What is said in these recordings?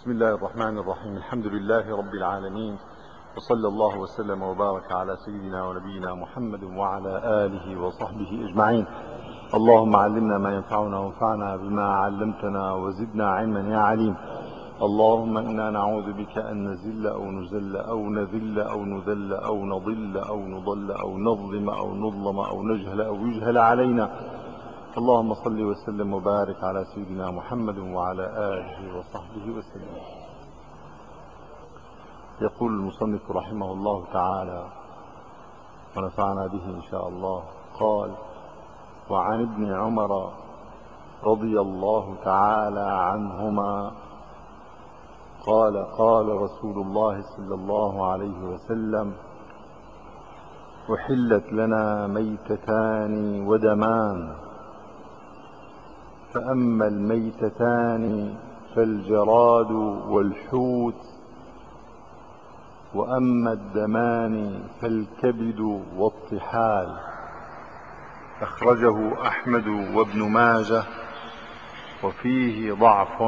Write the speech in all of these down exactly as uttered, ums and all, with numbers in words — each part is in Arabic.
بسم الله الرحمن الرحيم. الحمد لله رب العالمين، وصلى الله وسلم وبارك على سيدنا ونبينا محمد وعلى آله وصحبه أجمعين. اللهم علمنا ما ينفعنا وانفعنا بما علمتنا وزدنا علما يا عليم. اللهم إنا نعوذ بك أن نزل أو نزل أو نذل أو نذل أو نضل أو نضل أو نظلم أو نظلم أو نجهل أو يجهل علينا. اللهم صل وسلم وبارك على سيدنا محمد وعلى آله وصحبه وسلم. يقول المصنف رحمه الله تعالى ونفعنا به إن شاء الله، قال: وعن ابن عمر رضي الله تعالى عنهما قال: قال رسول الله صلى الله عليه وسلم: أحلت لنا ميتتان ودمان، فأما الميتتان فالجراد والحوت، وأما الدمان فالكبد والطحال. أخرجه أحمد وابن ماجه وفيه ضعف.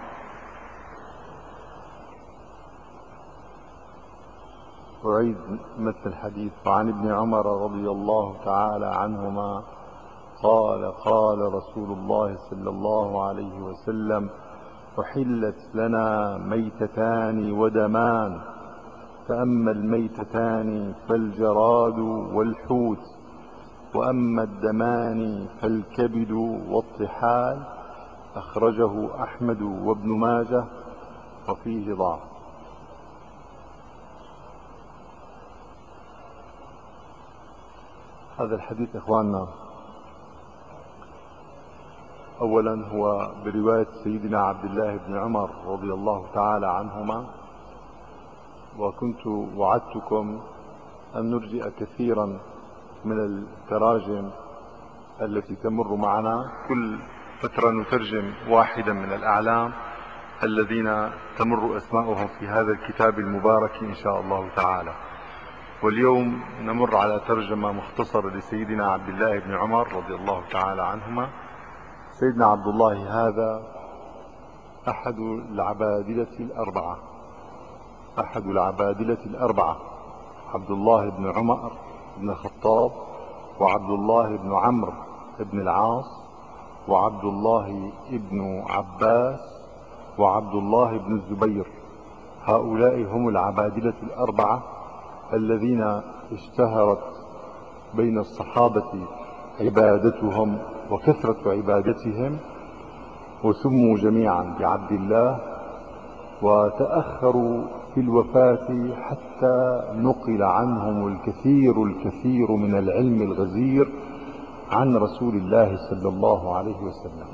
أعيد مثل الحديث. وعن ابن عمر رضي الله تعالى عنهما قال: قال رسول الله صلى الله عليه وسلم: أحلت لنا ميتتان ودمان، فأما الميتتان فالجراد والحوت، وأما الدمان فالكبد والطحال. أخرجه أحمد وابن ماجه وفيه ضعف. هذا الحديث إخواننا أولا هو برواية سيدنا عبد الله بن عمر رضي الله تعالى عنهما، وكنت وعدتكم أن نرجئ كثيرا من التراجم التي تمر معنا. كل فترة نترجم واحدا من الأعلام الذين تمر أسماؤهم في هذا الكتاب المبارك إن شاء الله تعالى. واليوم نمر على ترجمة مختصرة لسيدنا عبد الله بن عمر رضي الله تعالى عنهما. سيدنا عبد الله هذا أحد العبادلة الأربعة أحد العبادلة الأربعة عبد الله بن عمر بن الخطاب، وعبد الله بن عمرو بن العاص، وعبد الله بن عباس، وعبد الله بن الزبير. هؤلاء هم العبادلة الأربعة الذين اشتهرت بين الصحابة عبادتهم وكثرة عبادتهم، وسموا جميعا بعبد الله، وتأخروا في الوفاة حتى نقل عنهم الكثير الكثير من العلم الغزير عن رسول الله صلى الله عليه وسلم.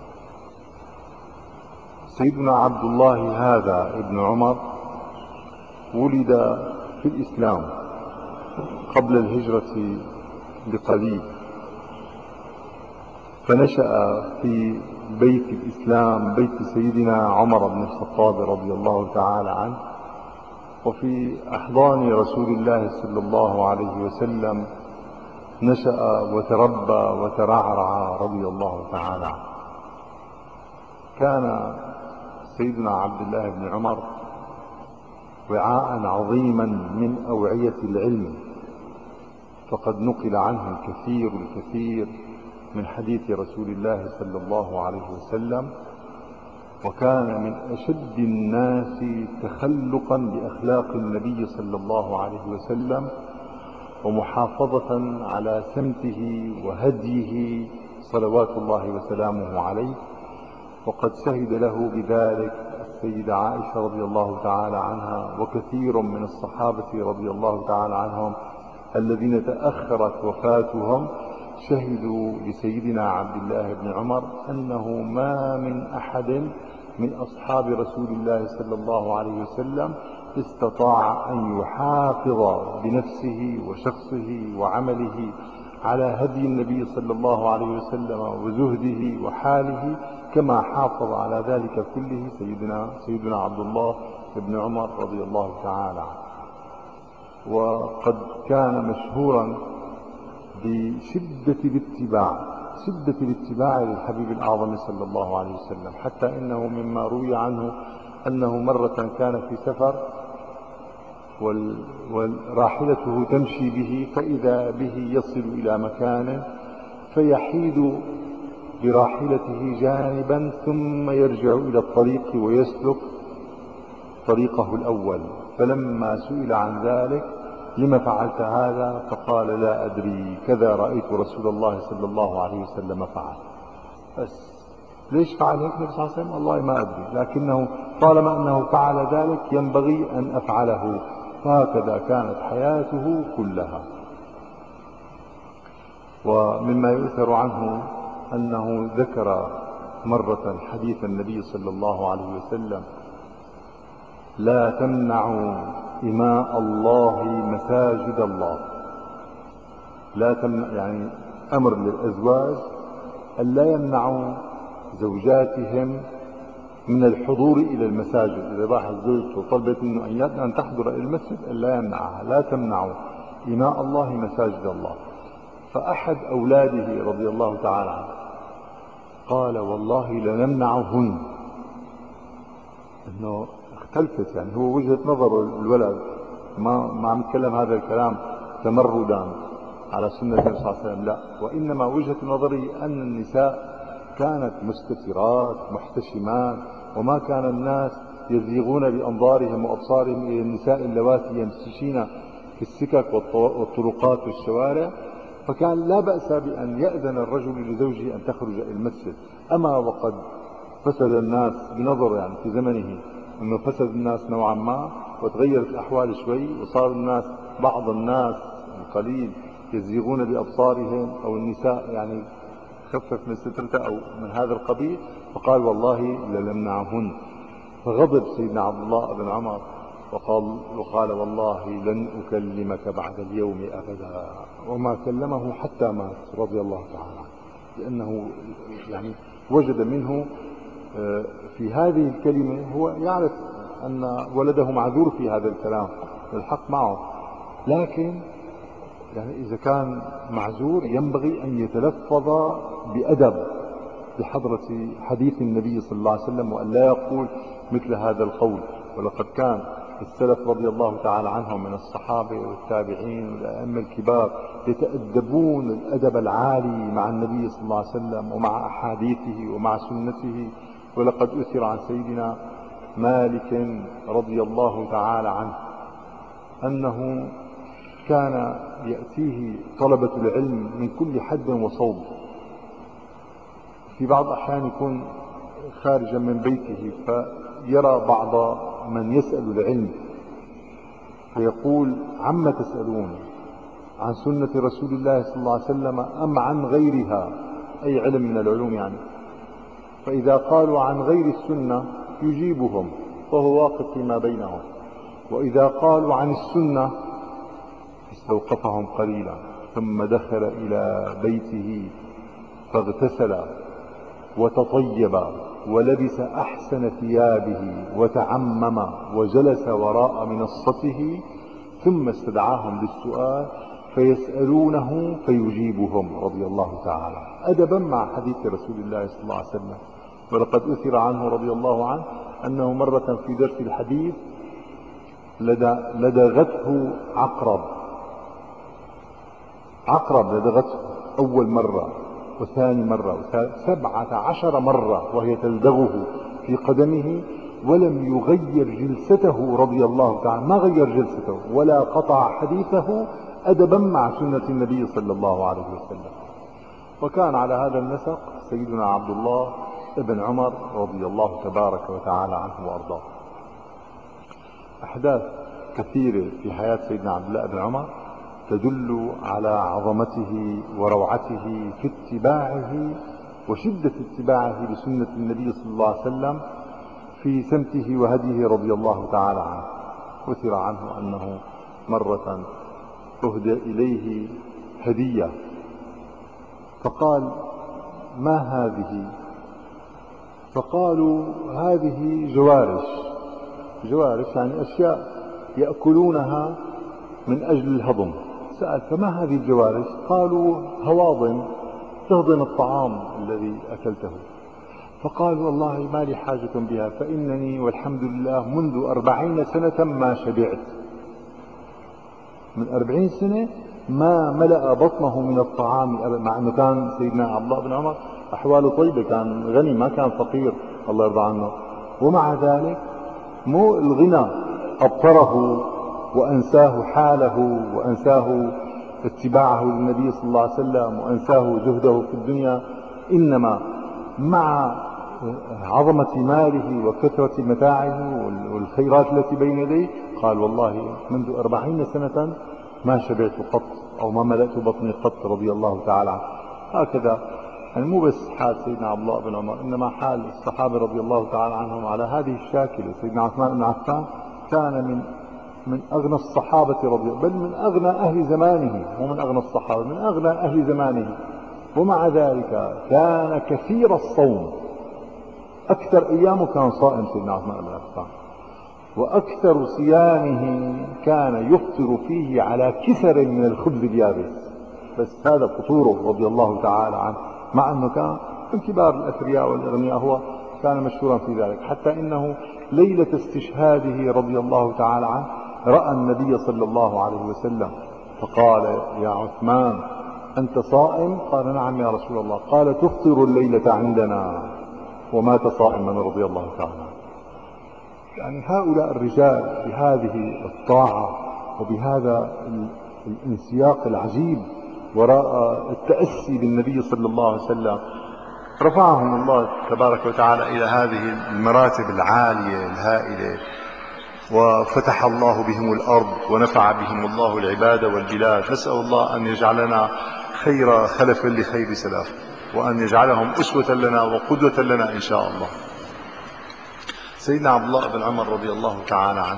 سيدنا عبد الله هذا ابن عمر ولد في الإسلام قبل الهجرة بقليل، فنشأ في بيت الإسلام، بيت سيدنا عمر بن الخطاب رضي الله تعالى عنه، وفي أحضان رسول الله صلى الله عليه وسلم نشأ وتربى وترعرع رضي الله تعالى عنه. كان سيدنا عبد الله بن عمر وعاء عظيما من أوعية العلم، فقد نقل عنه الكثير الكثير من حديث رسول الله صلى الله عليه وسلم، وكان من أشد الناس تخلقا بأخلاق النبي صلى الله عليه وسلم، ومحافظة على سمته وهديه صلوات الله وسلامه عليه. وقد شهد له بذلك السيدة عائشة رضي الله تعالى عنها، وكثير من الصحابة رضي الله تعالى عنهم الذين تأخرت وفاتهم شهدوا لسيدنا عبد الله بن عمر أنه ما من أحد من أصحاب رسول الله صلى الله عليه وسلم استطاع أن يحافظ بنفسه وشخصه وعمله على هدي النبي صلى الله عليه وسلم وزهده وحاله كما حافظ على ذلك كله سيدنا سيدنا عبد الله بن عمر رضي الله تعالى عنه. وقد كان مشهورا بشدة الاتباع شدة الاتباع للحبيب الأعظم صلى الله عليه وسلم، حتى إنه مما روي عنه أنه مرة كان في سفر وراحلته تمشي به، فإذا به يصل إلى مكان فيحيد براحلته جانبا ثم يرجع إلى الطريق ويسلك طريقه الأول. فلما سئل عن ذلك لما فعلت هذا فقال لا أدري، كذا رأيت رسول الله صلى الله عليه وسلم فعل. بس ليش فعل هيك النبي صلى الله عليه وسلم؟ والله ما أدري، لكنه طالما أنه فعل ذلك ينبغي أن أفعله، فهكذا كانت حياته كلها. ومما يؤثر عنه أنه ذكر مرة حديث النبي صلى الله عليه وسلم: لا تمنعوا إماء الله مساجد الله. لا تمنع يعني أمر للأزواج أن لا يمنعوا زوجاتهم من الحضور إلى المساجد. إذا راحت زوجته وطلبت منه أن تحضر إلى المسجد أن لا يمنعها. لا تمنعوا إماء الله مساجد الله. فأحد أولاده رضي الله تعالى عنه قال: والله لنمنعهن. إنه اختلفت، يعني هو وجهة نظر الولد، ما ما عم يتكلم هذا الكلام تمردا على سنة النبي صلى الله عليه وسلم، لا، وإنما وجهة نظري أن النساء كانت مستترات محتشمات، وما كان الناس يزيغون بأنظارهم وأبصارهم إلى النساء اللواتي يمشين في السكك والطرقات والشوارع، فكان لا بأس بأن يأذن الرجل لزوجه أن تخرج إلى المسجد. أما وقد فسد الناس بنظر، يعني في زمنه أنه فسد الناس نوعا ما وتغيرت الأحوال شوي، وصار الناس بعض الناس القليل يزيغون بأبصارهم، أو النساء يعني خفف من سترته أو من هذا القبيل، فقال: والله لنمنعهن. فغضب سيدنا عبد الله بن عمر وقال, وقال: والله لن أكلمك بعد اليوم أبدا. وما كلمه حتى مات رضي الله تعالى عنه، لأنه يعني وجد منه في هذه الكلمة، هو يعرف أن ولده معذور في هذا الكلام، الحق معه، لكن يعني إذا كان معذور ينبغي أن يتلفظ بأدب بحضرة حديث النبي صلى الله عليه وسلم، وأن لا يقول مثل هذا القول. ولقد كان السلف رضي الله تعالى عنهم من الصحابة والتابعين والأئمة الكبار يتأدبون الأدب العالي مع النبي صلى الله عليه وسلم ومع أحاديثه ومع سنته. ولقد أثر عن سيدنا مالك رضي الله تعالى عنه أنه كان يأتيه طلبة العلم من كل حد وصوب، في بعض الأحيان يكون خارجا من بيته فيرى بعض من يسأل العلم فيقول: عما تسألون؟ عن سنة رسول الله صلى الله عليه وسلم أم عن غيرها؟ أي علم من العلوم يعني. فإذا قالوا عن غير السنة يجيبهم وهو واقف فيما بينهم، وإذا قالوا عن السنة استوقفهم قليلا، ثم دخل إلى بيته فاغتسل وتطيب ولبس أحسن ثيابه وتعمم وجلس وراء منصته، ثم استدعاهم للسؤال فيسألونه فيجيبهم رضي الله تعالى أدبا مع حديث رسول الله صلى الله عليه وسلم. ولقد أثر عنه رضي الله عنه أنه مرة في درس الحديث لدغته عقرب عقرب لدغته أول مرة وثاني مرة سبعة عشر مرة وهي تلدغه في قدمه، ولم يغير جلسته رضي الله تعالى، ما غير جلسته ولا قطع حديثه أدبا مع سنة النبي صلى الله عليه وسلم. وكان على هذا النسق سيدنا عبد الله ابن عمر رضي الله تبارك وتعالى عنه وأرضاه. أحداث كثيرة في حياة سيدنا عبد الله بن عمر تدل على عظمته وروعته في اتباعه وشدة اتباعه لسنة النبي صلى الله عليه وسلم في سمته وهديه رضي الله تعالى عنه. أثر عنه أنه مرة أهدى إليه هدية فقال: ما هذه؟ فقالوا: هذه جوارش. جوارش يعني أشياء يأكلونها من أجل الهضم. سأل: فما هذه الجوارش؟ قالوا: هواضم تهضم الطعام الذي أكلته. فقال والله ما لي حاجة بها، فإنني والحمد لله منذ أربعين سنة ما شبعت. من أربعين سنة ما ملأ بطنه من الطعام، مع أنه كان سيدنا عبد الله بن عمر أحواله طيبة، كان غني ما كان فقير الله يرضى عنه، ومع ذلك مو الغنى أبطره وأنساه حاله وأنساه اتباعه للنبي صلى الله عليه وسلم وأنساه زهده في الدنيا، إنما مع عظمة ماله وكثرة متاعه والخيرات التي بين يديه قال والله منذ أربعين سنة ما شبعت قط أو ما ملأت بطني قط رضي الله تعالى عنه. هكذا يعني مو بس حال سيدنا عبد الله بن عمر، إنما حال الصحابة رضي الله تعالى عنهم على هذه الشاكلة. سيدنا عثمان بن عفان كان من من أغنى الصحابة رضي الله، بل من أغنى أهل زمانه، مو من أغنى الصحابة، من أغنى أهل زمانه، ومع ذلك كان كثير الصوم. أكثر أيامه كان صائم سيدنا عثمان بن عفان، وأكثر صيامه كان يفطر فيه على كسر من الخبز اليابس. بس هذا فطوره رضي الله تعالى عنه، مع أنه كان من كبار الأثرياء والأغنياء، هو كان مشهورا في ذلك، حتى إنه ليلة استشهاده رضي الله تعالى عنه رأى النبي صلى الله عليه وسلم فقال يا عثمان أنت صائم؟ قال نعم يا رسول الله. قال تفطر الليلة عندنا، ومات صائما رضي الله تعالى عنه. يعني هؤلاء الرجال بهذه الطاعة وبهذا الانسياق العجيب وراء التأسي بالنبي صلى الله عليه وسلم رفعهم الله تبارك وتعالى إلى هذه المراتب العالية الهائلة، وفتح الله بهم الأرض ونفع بهم الله العباد والبلاد. نسأل الله أن يجعلنا خير خلف لخير سلاف، وأن يجعلهم أسوة لنا وقدوة لنا إن شاء الله. سيدنا عبد الله بن عمر رضي الله تعالى عنه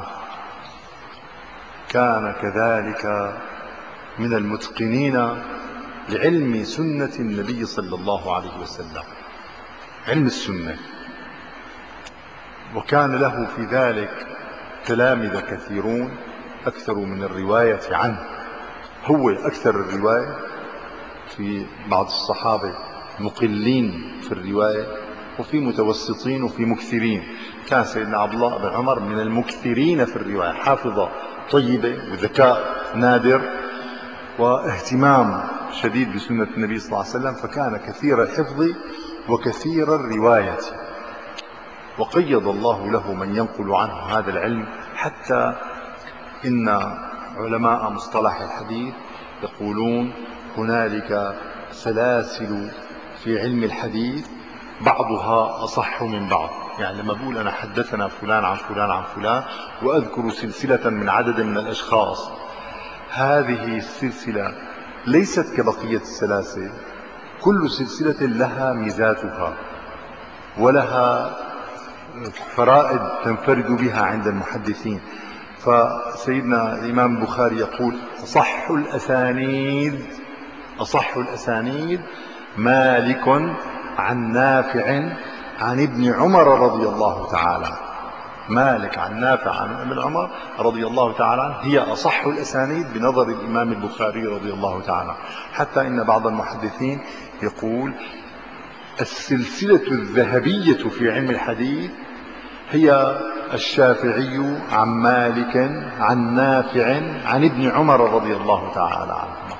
كان كذلك من المتقنين لعلم سنة النبي صلى الله عليه وسلم، علم السنة، وكان له في ذلك تلامذة كثيرون أكثر من الرواية عنه. هو أكثر الرواية، في بعض الصحابة مقلين في الرواية، وفي متوسطين وفي مكثرين. كان سيدنا عبد الله بن عمر من المكثرين في الرواية، حافظة طيبة وذكاء نادر واهتمام شديد بسنة النبي صلى الله عليه وسلم، فكان كثير الحفظ وكثير الرواية، وقيض الله له من ينقل عنه هذا العلم، حتى إن علماء مصطلح الحديث يقولون هنالك سلاسل في علم الحديث بعضها أصح من بعض. يعني لما بقول أنا حدثنا فلان عن فلان عن فلان وأذكر سلسلة من عدد من الأشخاص، هذه السلسلة ليست كبقية السلاسل، كل سلسلة لها ميزاتها ولها فرائد تنفرد بها عند المحدثين. فسيدنا الإمام البخاري يقول أصح الأسانيد أصح الأسانيد مالك عن نافع عن ابن عمر رضي الله تعالى عنه. مالك عن نافع عن ابن عمر رضي الله تعالى عنه هي أصح الأسانيد بنظر الإمام البخاري رضي الله تعالى عنه. حتى إن بعض المحدثين يقول السلسلة الذهبية في علم الحديث هي الشافعي عن مالك عن نافع عن ابن عمر رضي الله تعالى عنهما.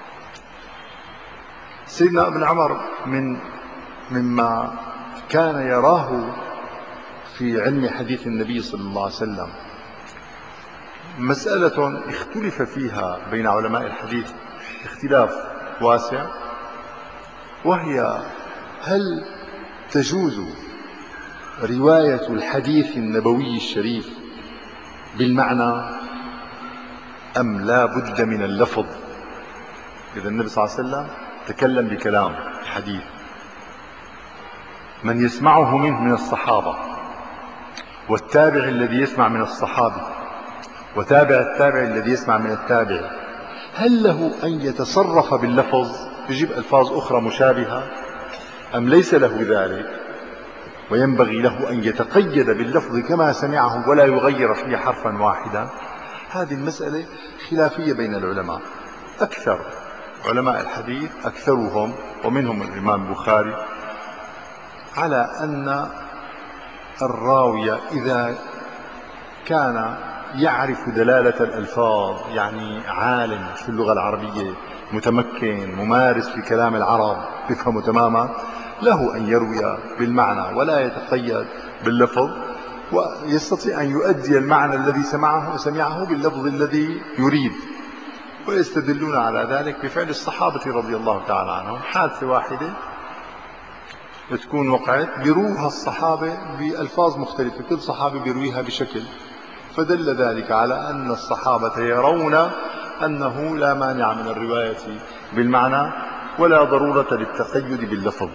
سيدنا ابن عمر من مما كان يراه في علم حديث النبي صلى الله عليه وسلم مسألة اختلف فيها بين علماء الحديث اختلاف واسع، وهي هل تجوز رواية الحديث النبوي الشريف بالمعنى أم لا بد من اللفظ؟ إذا النبي صلى الله عليه وسلم تكلم بكلام حديث، من يسمعه منه من الصحابة والتابع الذي يسمع من الصحابي وتابع التابع الذي يسمع من التابع، هل له أن يتصرف باللفظ يجيب ألفاظ أخرى مشابهة أم ليس له ذلك وينبغي له أن يتقيد باللفظ كما سمعه ولا يغير فيه حرفا واحدا؟ هذه المسألة خلافية بين العلماء. أكثر علماء الحديث أكثرهم ومنهم الإمام البخاري على أن الراوي إذا كان يعرف دلالة الألفاظ، يعني عالم في اللغة العربية متمكن ممارس في كلام العرب يفهمه تماما، له أن يروي بالمعنى ولا يتقيد باللفظ، ويستطيع أن يؤدي المعنى الذي سمعه سمعه باللفظ الذي يريد. ويستدلون على ذلك بفعل الصحابة رضي الله تعالى عنهم. حادثة واحدة تكون وقعت بيروها الصحابة بألفاظ مختلفة، كل صحابي بيرويها بشكل، فدل ذلك على أن الصحابة يرون أنه لا مانع من الرواية بالمعنى ولا ضرورة للتقيد باللفظ.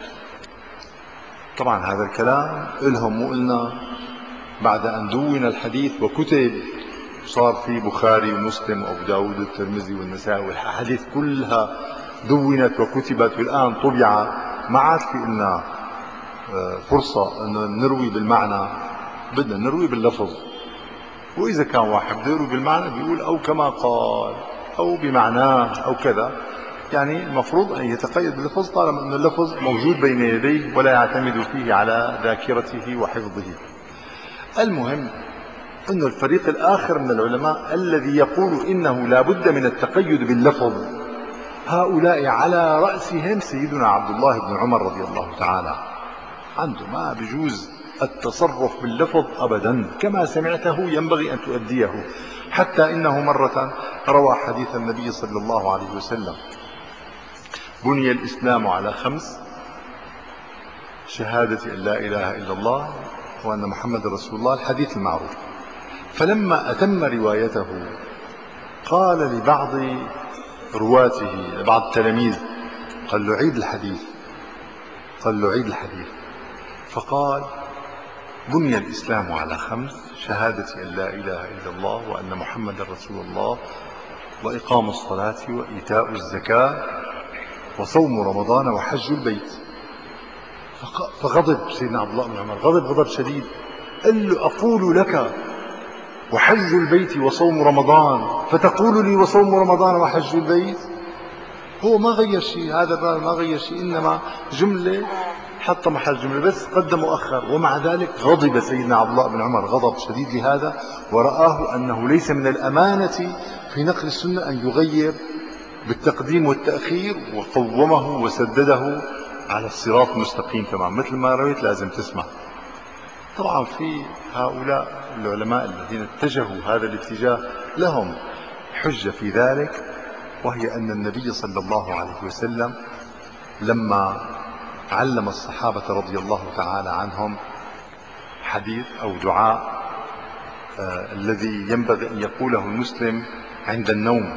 طبعا هذا الكلام إلهم وقلنا بعد أن دون الحديث وكتب، صار في بخاري ومسلم وأبو داود والترمذي والنسائي والحديث كلها دونت وكتبت والآن طبع، ما عاد في لنا فرصة أن نروي بالمعنى، بدنا نروي باللفظ. وإذا كان واحد بده يروي بالمعنى بيقول أو كما قال أو بمعناه أو كذا، يعني المفروض أن يتقيد باللفظ طالما أن اللفظ موجود بين يديه ولا يعتمد فيه على ذاكرته وحفظه. المهم أن الفريق الآخر من العلماء الذي يقول إنه لا بد من التقيد باللفظ، هؤلاء على رأسهم سيدنا عبد الله بن عمر رضي الله تعالى عنده. ما بيجوز التصرف باللفظ أبدا، كما سمعته ينبغي أن تؤديه. حتى إنه مرة روى حديث النبي صلى الله عليه وسلم: بني الإسلام على خمس: شهادة أن لا إله إلا الله وأن محمد رسول الله، الحديث المعروف. فلما أتم روايته قال لبعض رواته لبعض التلاميذ، قال له عيد الحديث، قال له عيد الحديث. فقال: بني الإسلام على خمس: شهادة أن لا إله إلا الله وأن محمد رسول الله وإقام الصلاة وإيتاء الزكاة وصوم رمضان وحج البيت. فغضب سيدنا عبد الله بن عمر، غضب غضب شديد، قال له: أقول لك وحج البيت وصوم رمضان فتقول لي وصوم رمضان وحج البيت؟ هو ما غير شيء، هذا الراوي ما غير شيء، إنما جملة حط محل جملة بس قدم وأخر. ومع ذلك غضب سيدنا عبد الله بن عمر غضب شديد لهذا، ورآه أنه ليس من الأمانة في نقل السنة أن يغير بالتقديم والتأخير، وقومه وسدده على الصراط المستقيم تمام. مثل ما رويت لازم تسمع. طبعا في هؤلاء العلماء الذين اتجهوا هذا الاتجاه لهم حجة في ذلك، وهي أن النبي صلى الله عليه وسلم لما علم الصحابة رضي الله تعالى عنهم حديث أو دعاء آه الذي ينبغي أن يقوله المسلم عند النوم،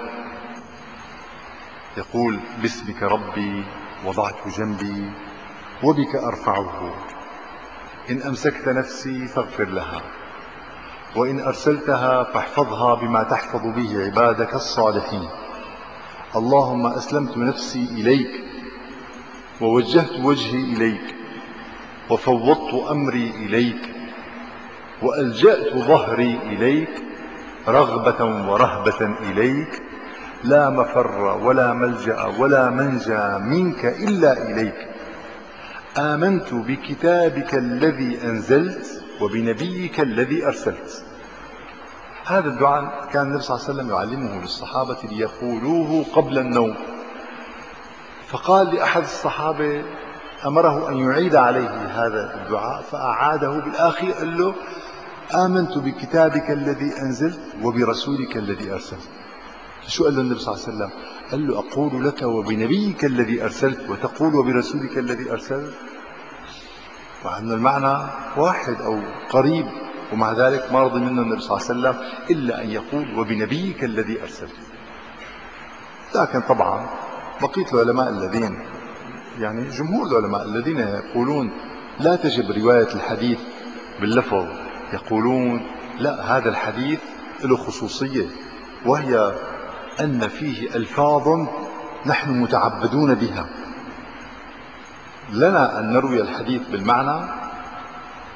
يقول: باسمك ربي وضعت جنبي وبك أرفعه، إن أمسكت نفسي فاغفر لها، وإن أرسلتها فاحفظها بما تحفظ به عبادك الصالحين، اللهم أسلمت نفسي إليك ووجهت وجهي إليك وفوضت أمري إليك وألجأت ظهري إليك رغبة ورهبة إليك، لا مفر ولا ملجأ ولا منجى منك إلا إليك، آمنت بكتابك الذي أنزلت وبنبيك الذي أرسلت. هذا الدعاء كان النبي صلى الله عليه وسلم يعلمه للصحابة ليقولوه قبل النوم. فقال لأحد الصحابة، أمره أن يعيد عليه هذا الدعاء فأعاده بالآخر، قال له: آمنت بكتابك الذي أنزلت وبرسولك الذي أرسلت. شو قال له النبي صلى الله عليه وسلم؟ قال له: أقول لك وبنبيك الذي أرسلت وتقول وبرسولك الذي أرسلت، مع أن المعنى واحد أو قريب، ومع ذلك ما رضي منه النبي صلى الله عليه وسلم إلا أن يقول وبنبيك الذي أرسلت. لكن طبعا بقية العلماء الذين يعني جمهور العلماء الذين يقولون لا تجب رواية الحديث باللفظ، يقولون لا، هذا الحديث له خصوصية، وهي أن فيه ألفاظ نحن متعبدون بها، لنا أن نروي الحديث بالمعنى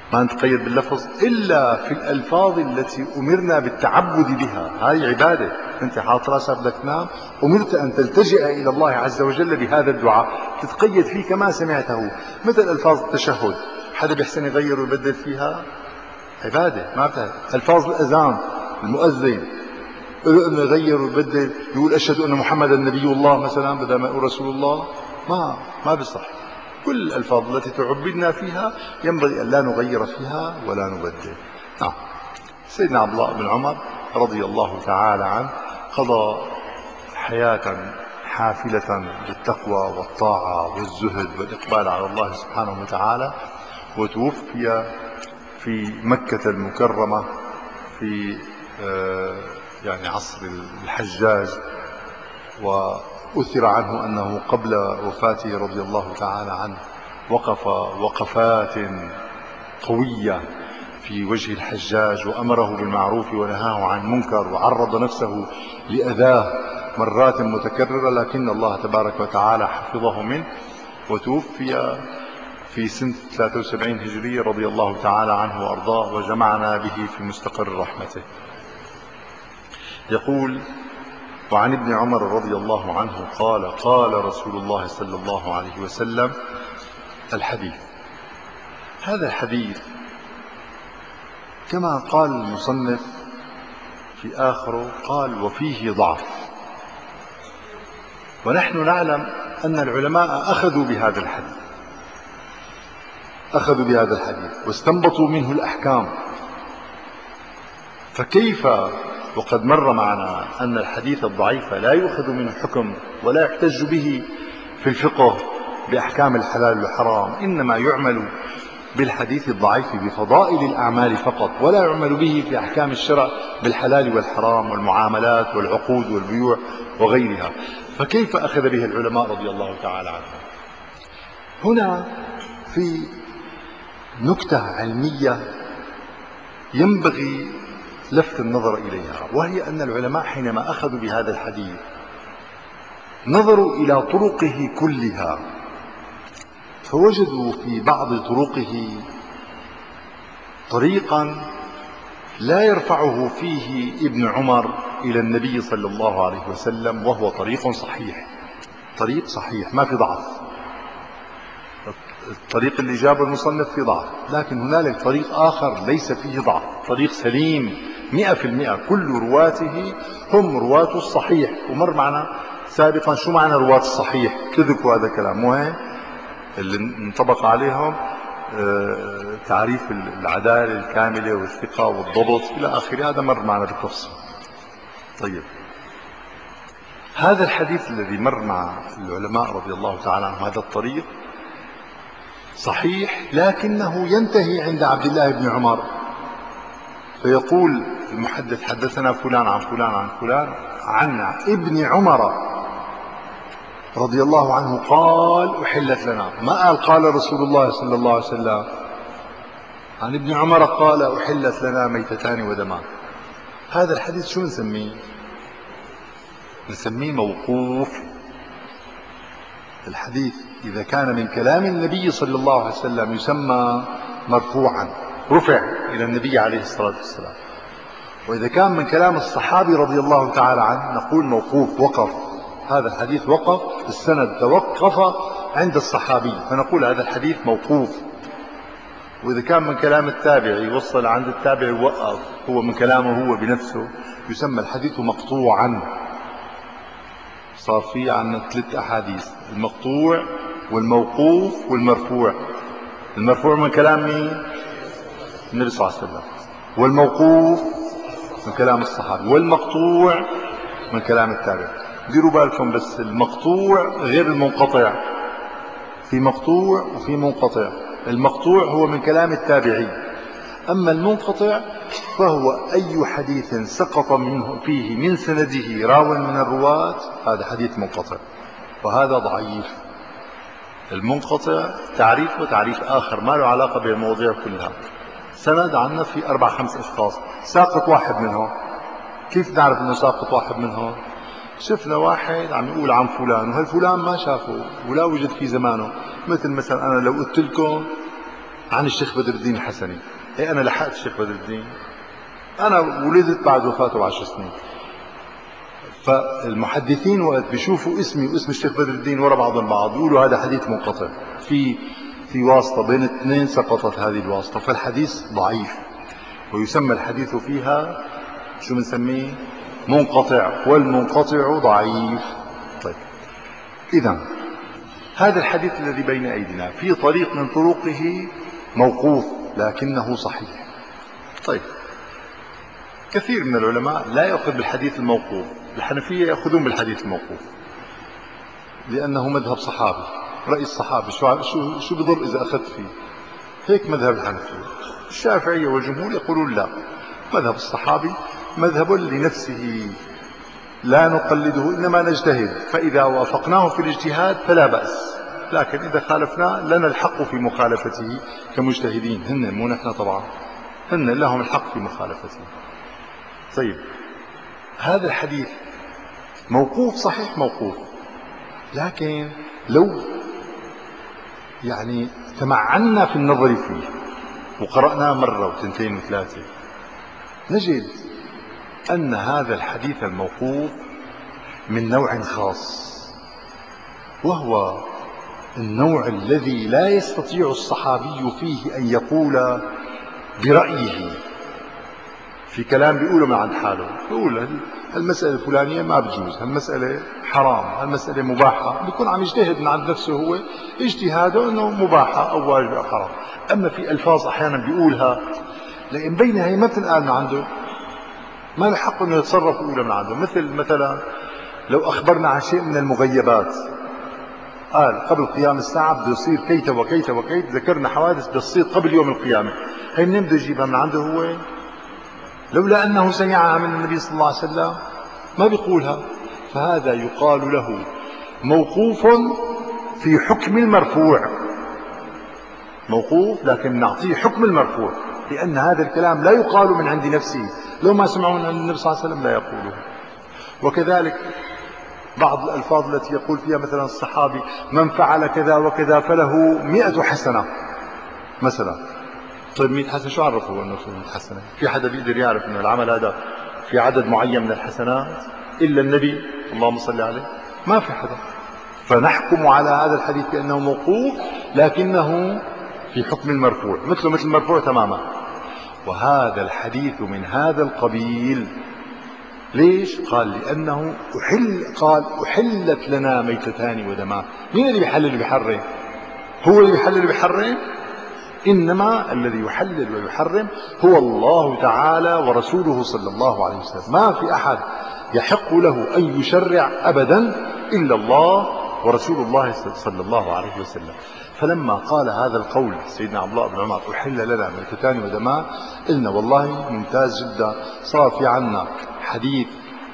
ما نتقيد باللفظ إلا في الألفاظ التي أمرنا بالتعبد بها. هذه عبادة. أنت حاط راسك بدك تنام، أمرت أن تلتجئ إلى الله عز وجل بهذا الدعاء، تتقيد فيه كما سمعته، مثل ألفاظ التشهد. حدا بيحسن يغير ويبدل فيها؟ عبادة ما بتاعت. ألفاظ الأذان، المؤذن انه يغير ويبدل، يقول أشهد أن محمدا نبي الله مثلا بدل ما يقول رسول الله، ما ما بيصح. كل الألفاظ التي تعبدنا فيها ينبغي أن لا نغير فيها ولا نبدل. نعم. سيدنا عبد الله بن عمر رضي الله تعالى عنه قضى حياة حافلة بالتقوى والطاعة والزهد والإقبال على الله سبحانه وتعالى، وتوفي في مكة المكرمة في يعني عصر الحجاج، وأثر عنه أنه قبل وفاته رضي الله تعالى عنه وقف وقفات قوية في وجه الحجاج، وأمره بالمعروف ونهاه عن منكر، وعرض نفسه لأذاه مرات متكررة، لكن الله تبارك وتعالى حفظه منه، وتوفي في سنة ثلاثة وسبعين هجرية رضي الله تعالى عنه وأرضاه، وجمعنا به في مستقر رحمته. يقول: وعن ابن عمر رضي الله عنه قال: قال رسول الله صلى الله عليه وسلم. الحديث. هذا الحديث كما قال المصنف في آخره، قال: وفيه ضعف. ونحن نعلم أن العلماء أخذوا بهذا الحديث أخذوا بهذا الحديث واستنبطوا منه الأحكام. فكيف وقد مر معنا أن الحديث الضعيف لا يؤخذ منه حكم ولا يحتج به في الفقه بأحكام الحلال والحرام، إنما يعمل بالحديث الضعيف بفضائل الأعمال فقط، ولا يعمل به في أحكام الشرع بالحلال والحرام والمعاملات والعقود والبيوع وغيرها. فكيف أخذ به العلماء رضي الله تعالى عنهم؟ هنا في نكتة علمية ينبغي لفت النظر إليها، وهي أن العلماء حينما أخذوا بهذا الحديث نظروا إلى طرقه كلها، فوجدوا في بعض طرقه طريقا لا يرفعه فيه ابن عمر إلى النبي صلى الله عليه وسلم، وهو طريق صحيح، طريق صحيح ما في ضعف. الطريق اللي جابه المصنف في ضعف، لكن هنالك طريق آخر ليس فيه ضعف، طريق سليم مئة في المئة، كل رواته هم رواة الصحيح. ومر معنا سابقا شو معنى رواة الصحيح، تذكروا هذا الكلام وين اللي انطبق عليهم اه تعريف العدالة الكاملة والثقة والضبط إلى آخره، هذا مر معنا بالتفصيل. طيب، هذا الحديث الذي مر مع العلماء رضي الله تعالى عنهم، هذا الطريق صحيح، لكنه ينتهي عند عبد الله بن عمر، فيقول المحدث: حدثنا فلان عن فلان عن فلان عن ابن عمر رضي الله عنه قال: أحلت لنا. ما قال قال رسول الله صلى الله عليه وسلم، عن ابن عمر قال: أحلت لنا ميتتان ودمان. هذا الحديث شو نسميه؟ نسميه موقوف. الحديث إذا كان من كلام النبي صلى الله عليه وسلم يسمى مرفوعا، رفع إلى النبي عليه الصلاة والسلام. وإذا كان من كلام الصحابي رضي الله تعالى عنه نقول موقوف، وقف. هذا الحديث وقف، السند توقف عند الصحابي، فنقول هذا الحديث موقوف. وإذا كان من كلام التابعي وصل عند التابعي ووقف، هو من كلامه هو بنفسه، يسمى الحديث مقطوعا. صار في عندنا ثلاث أحاديث: المقطوع والموقوف والمرفوع. المرفوع من كلام مين؟ النبي صلى الله عليه وسلم. والموقوف من كلام الصحابي. والمقطوع من كلام التابع. ديروا بالكم بس، المقطوع غير المنقطع، في مقطوع وفي منقطع. المقطوع هو من كلام التابعي، أما المنقطع فهو أي حديث سقط منه فيه من سنده راو من الرواة، هذا حديث منقطع، وهذا ضعيف. المنقطع تعريف وتعريف آخر ما له علاقة بالمواضيع كلها. سند عنا في أربع خمس أشخاص، ساقط واحد منهم. كيف نعرف أنه ساقط واحد منهم؟ شفنا واحد عم يقول عن فلان، وهالفلان ما شافه ولا وجد في زمانه. مثل مثلا أنا لو قلت لكم عن الشيخ بدر الدين الحسني. إيه أنا لحقت الشيخ بدر الدين، أنا ولدت بعد وفاته بعشر سنين. فالمحدثين وقت بيشوفوا اسمي واسم الشيخ بدر الدين ورا بعضهم بعض بيقولوا هذا حديث منقطع، في في واسطة بين اثنين سقطت هذه الواسطة، فالحديث ضعيف، ويسمى الحديث فيها شو بنسميه؟ منقطع، والمنقطع ضعيف. طيب إذا هذا الحديث الذي بين أيدينا في طريق من طرقه موقوف لكنه صحيح. طيب كثير من العلماء لا يأخذ بالحديث الموقوف، الحنفية يأخذون بالحديث الموقوف لأنه مذهب صحابي، رأي الصحابي، شو شو شو بضر إذا أخذت فيه، هيك مذهب الحنفية. الشافعية والجمهور يقولون لا، مذهب الصحابي مذهب لنفسه لا نقلده إنما نجتهد، فإذا وافقناه في الاجتهاد فلا بأس، لكن إذا خالفناه لنا الحق في مخالفته كمجتهدين، هن مو نحن طبعا، هن لهم الحق في مخالفته. طيب هذا الحديث موقوف صحيح موقوف، لكن لو يعني تمعنا في النظر فيه وقرأناه مرة وثنتين وثلاثة نجد أن هذا الحديث الموقوف من نوع خاص، وهو النوع الذي لا يستطيع الصحابي فيه أن يقول برأيه في كلام بيقوله من عند حاله، بيقول المسألة الفلانية ما بجوز، هالمسألة حرام، هالمسألة مباحة، بيكون عم يجتهد من عند نفسه هو اجتهاده انه مباحة او واجب او حرام. اما في الفاظ احيانا بيقولها لان بينها هي ما بتنقال من عنده، ما له حق انه يتصرف ويقولها من عنده. مثل مثلا لو اخبرنا عن شيء من المغيبات، قال قبل قيام الساعة بده يصير كيت وكيت وكيت، ذكرنا حوادث بتصير قبل يوم القيامة، هي منين بده يجيبها من عنده هو؟ لولا أنه سمعها من النبي صلى الله عليه وسلم ما بيقولها. فهذا يقال له موقوف في حكم المرفوع، موقوف لكن نعطيه حكم المرفوع، لأن هذا الكلام لا يقال من عند نفسه، لو ما سمعوا من النبي صلى الله عليه وسلم لا يقوله. وكذلك بعض الألفاظ التي يقول فيها مثلا الصحابي من فعل كذا وكذا فله مئة حسنة مثلا. طيب مئة حسنة شو عرفوا انه في مئة حسنة؟ في حدا بيقدر يعرف انه العمل هذا في عدد معين من الحسنات الا النبي اللهم صل عليه؟ ما في حدا. فنحكم على هذا الحديث بانه موقوف لكنه في حكم المرفوع، مثله مثل المرفوع تماما. وهذا الحديث من هذا القبيل. ليش؟ قال لانه احل، قال احلت لنا ميتتان ودمان. مين اللي بيحلل وبيحرم؟ هو اللي بيحلل وبيحرم؟ إنما الذي يحلل ويحرم هو الله تعالى ورسوله صلى الله عليه وسلم. ما في أحد يحق له أن يشرع أبدا إلا الله ورسول الله صلى الله عليه وسلم. فلما قال هذا القول سيدنا عبد الله بن عمر أحل لنا ميتتان ودمان، قلنا والله ممتاز جدا، صار في عنا حديث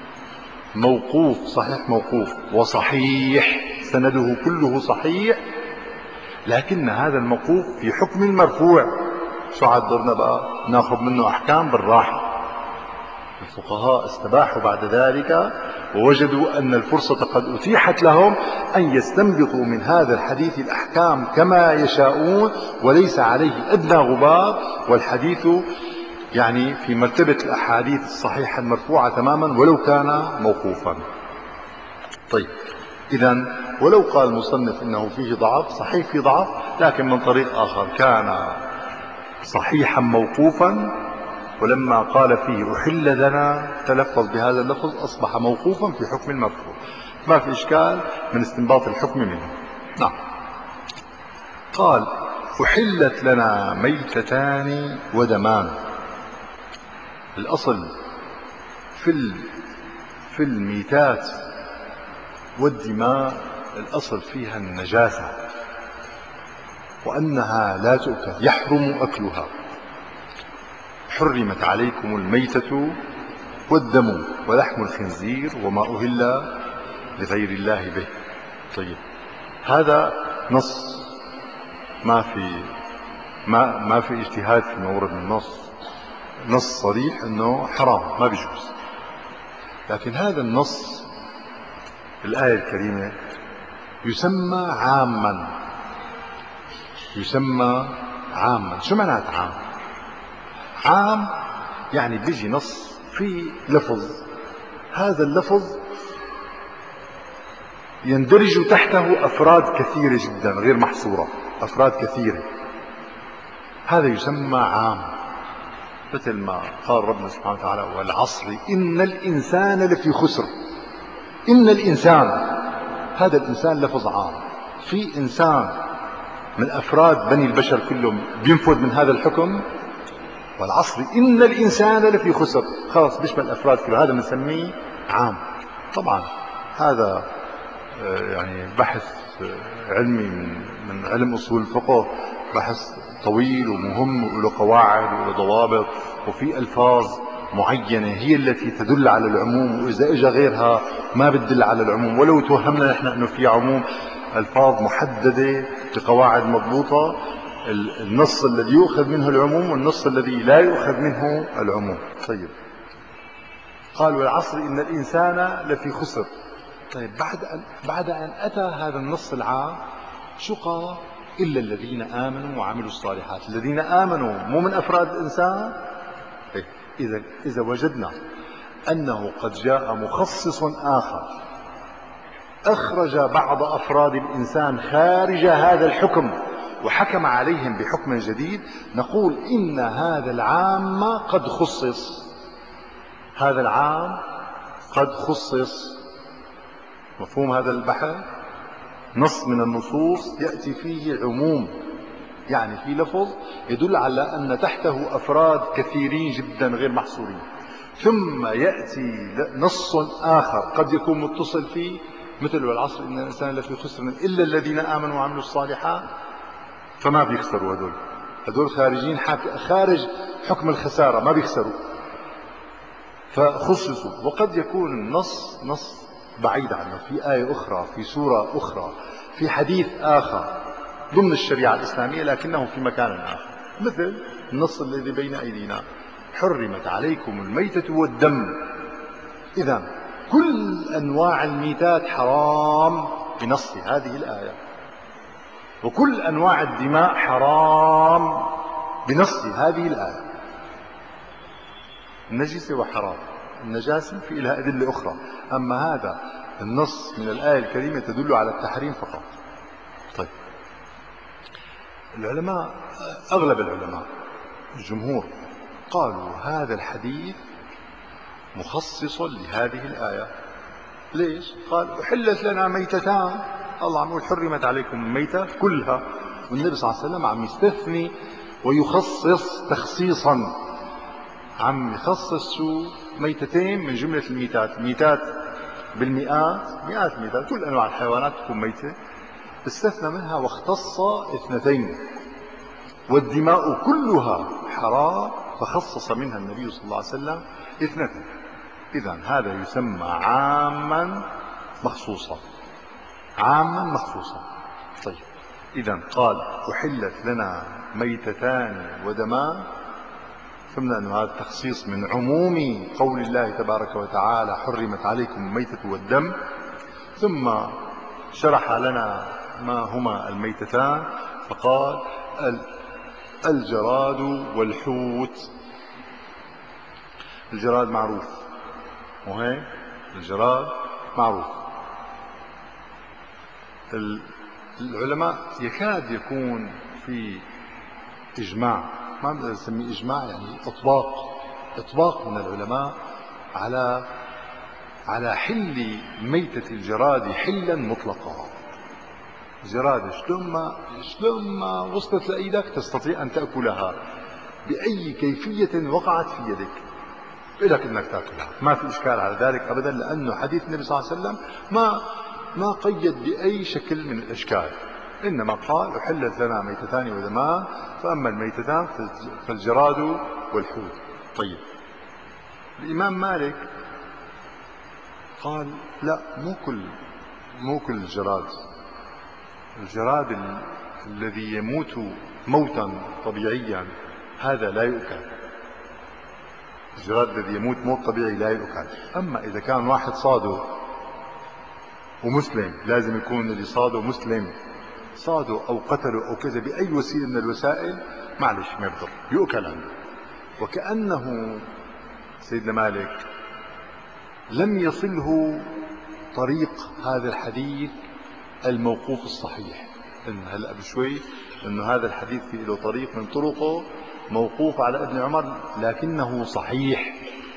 موقوف صحيح موقوف وصحيح سنده كله صحيح، لكن هذا الموقوف في حكم المرفوع. شو عاد دورنا بقى ناخذ منه احكام بالراحه؟ الفقهاء استباحوا بعد ذلك ووجدوا ان الفرصه قد اتيحت لهم ان يستنبطوا من هذا الحديث الاحكام كما يشاءون وليس عليه ادنى غبار، والحديث يعني في مرتبه الاحاديث الصحيحه المرفوعه تماما ولو كان موقوفا. طيب إذا ولو قال المصنف إنه فيه ضعف، صحيح فيه ضعف، لكن من طريق آخر كان صحيحا موقوفا، ولما قال فيه أحل لنا تلفظ بهذا اللفظ أصبح موقوفا في حكم المرفوع، ما في إشكال من استنباط الحكم منه. نعم. قال أحلت لنا ميتتان ودمان. الأصل في في الميتات والدماء الأصل فيها النجاسة، وأنها لا تؤكل، يحرم أكلها. حرمت عليكم الميتة والدم ولحم الخنزير وما أهل لغير الله به. طيب هذا نص، ما في ما ما في اجتهاد في مورد النص، نص صريح انه حرام ما بيجوز. لكن هذا النص الآية الكريمة يسمى عاما، يسمى عاما. شو معنات عام؟ عام يعني بيجي نص في لفظ، هذا اللفظ يندرج تحته أفراد كثيرة جدا غير محصورة، أفراد كثيرة، هذا يسمى عام. مثل ما قال ربنا سبحانه وتعالى: والعصر إن الإنسان لفي خسر. إن الإنسان، هذا الإنسان لفظ عام، في إنسان من أفراد بني البشر كلهم بينفذ من هذا الحكم. والعصر إن الإنسان لفي خسر، خلاص بيشمل الأفراد كلهم، هذا بنسميه عام. طبعا هذا يعني بحث علمي من من علم أصول الفقه، بحث طويل ومهم وله قواعد وله ضوابط، وفي ألفاظ معينة هي التي تدل على العموم، وإذا إجا غيرها ما بتدل على العموم. ولو توهمنا نحن أنه في عموم، ألفاظ محددة بقواعد مضبوطة، النص الذي يؤخذ منه العموم والنص الذي لا يؤخذ منه العموم. طيب، قال: والعصر إن الإنسان لفي خسر. طيب، بعد أن, بعد أن أتى هذا النص العام، شو قال؟ إلا الذين آمنوا وعملوا الصالحات. الذين آمنوا مو من أفراد الإنسان؟ طيب، إذا, إذا وجدنا أنه قد جاء مخصص آخر أخرج بعض أفراد الإنسان خارج هذا الحكم وحكم عليهم بحكم جديد، نقول إن هذا العام قد خصص. هذا العام قد خصص. مفهوم هذا البحث؟ نص من النصوص يأتي فيه عموم، يعني في لفظ يدل على أن تحته أفراد كثيرين جدا غير محصورين، ثم يأتي نص آخر قد يكون متصل فيه، مثل: والعصر إن الإنسان لفي خسر إلا الذين آمنوا وعملوا الصالحات. فما بيخسروا هدول، هدول خارجين خارج حكم الخسارة، ما بيخسروا، فخصصوا. وقد يكون النص نص بعيد عنه، في آية أخرى، في سورة أخرى، في حديث آخر ضمن الشريعة الإسلامية، لكنه في مكان آخر، مثل النص الذي بين أيدينا: حرمت عليكم الميتة والدم. إذن كل أنواع الميتات حرام بنص هذه الآية، وكل أنواع الدماء حرام بنص هذه الآية. النجسة وحرام، النجاسة في لها أدلة أخرى، أما هذا النص من الآية الكريمة تدل على التحريم فقط. طيب، العلماء، أغلب العلماء، الجمهور، قالوا هذا الحديث مخصص لهذه الآية. ليش؟ قال: أحلت لنا ميتتان. الله عم يقول حرمت عليكم الميتة كلها، والنبي صلى الله عليه وسلم عم يستثني ويخصص تخصيصا، عم يخصص شو؟ ميتتين من جملة الميتات. الميتات بالمئات، مئات الميتات، كل أنواع الحيوانات تكون ميتة، استثنى منها واختص اثنتين: والدماء كلها حرام، فخصص منها النبي صلى الله عليه وسلم اثنتين. إذن هذا يسمى عاما مخصوصا، عاما مخصوصا. طيب، إذن قال: أحلت لنا ميتتان ودمان، فهمنا أن هذا التخصيص من عموم قول الله تبارك وتعالى: حرمت عليكم الميتة والدم. ثم شرح لنا ما هما الميتتان، فقال: الجراد والحوت. الجراد معروف، وهيك الجراد معروف. العلماء يكاد يكون في إجماع، ما بنقدر نسميه إجماع، يعني إطباق، إطباق من العلماء على على حل ميتة الجراد حلا مطلقا. الجراد شلون ما شلون ما وصلت لإيدك تستطيع أن تأكلها بأي كيفية وقعت في يدك، إلك أنك تأكلها، ما في إشكال على ذلك أبدا، لأنه حديث النبي صلى الله عليه وسلم ما ما قيد بأي شكل من الأشكال، إنما قال: أحلت لنا ميتتان ودمان، فأما الميتتان فالجراد والحوت. طيب، الإمام مالك قال: لا، مو كل مو كل الجراد. الجراد ال... الذي يموت موتا طبيعيا هذا لا يؤكل. الجراد الذي يموت موت طبيعي لا يؤكل. أما إذا كان واحد صاده ومسلم، لازم يكون اللي صاده مسلم، صاده أو قتله أو كذا بأي وسيلة من الوسائل، معلش ما يضر يؤكل عنده. وكأنه سيدنا مالك لم يصله طريق هذا الحديث الموقوف الصحيح. إن هلأ بشوي إنه هذا الحديث فيه له طريق من طرقه موقوف على ابن عمر لكنه صحيح،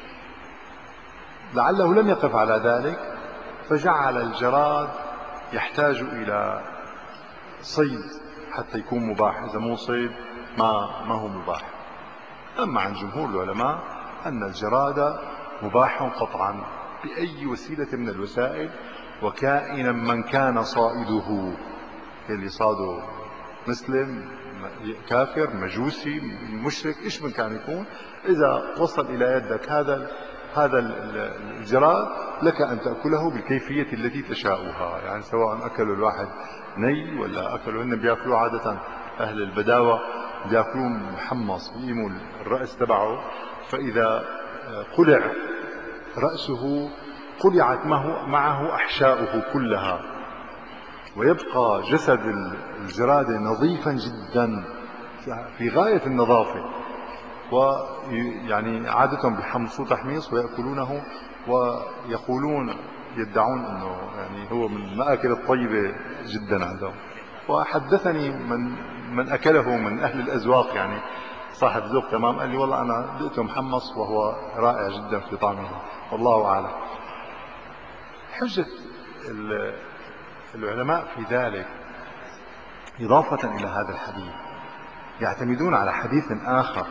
لعله لم يقف على ذلك فجعل الجراد يحتاج إلى صيد حتى يكون مباح، إذا مو صيد ما ما هو مباح. أما عن جمهور العلماء أن الجراد مباح قطعا بأي وسيلة من الوسائل، وكائنا من كان صائده، اللي صاده مسلم كافر مجوسي مشرك ايش من كان يكون، إذا وصل إلى يدك هذا هذا الجراد لك أن تأكله بالكيفية التي تشاؤها. يعني سواء أكلوا الواحد ني ولا أكلوا، إن بيأكلوا عادة أهل البداوة بيأكلوه محمص، بيقيموا الرأس تبعه، فإذا قلع رأسه قلعت معه أحشاؤه كلها، ويبقى جسد الجراد نظيفا جدا في غاية النظافة. ويعني عادة بيحمصوه تحميص ويأكلونه، ويقولون يدعون أنه يعني هو من المآكل الطيبة جدا عندهم. وحدثني من من أكله من أهل الأذواق، يعني صاحب ذوق تمام، قال لي والله أنا دقته محمص وهو رائع جدا في طعمه، والله أعلم. حجة العلماء في ذلك إضافة إلى هذا الحديث يعتمدون على حديث آخر،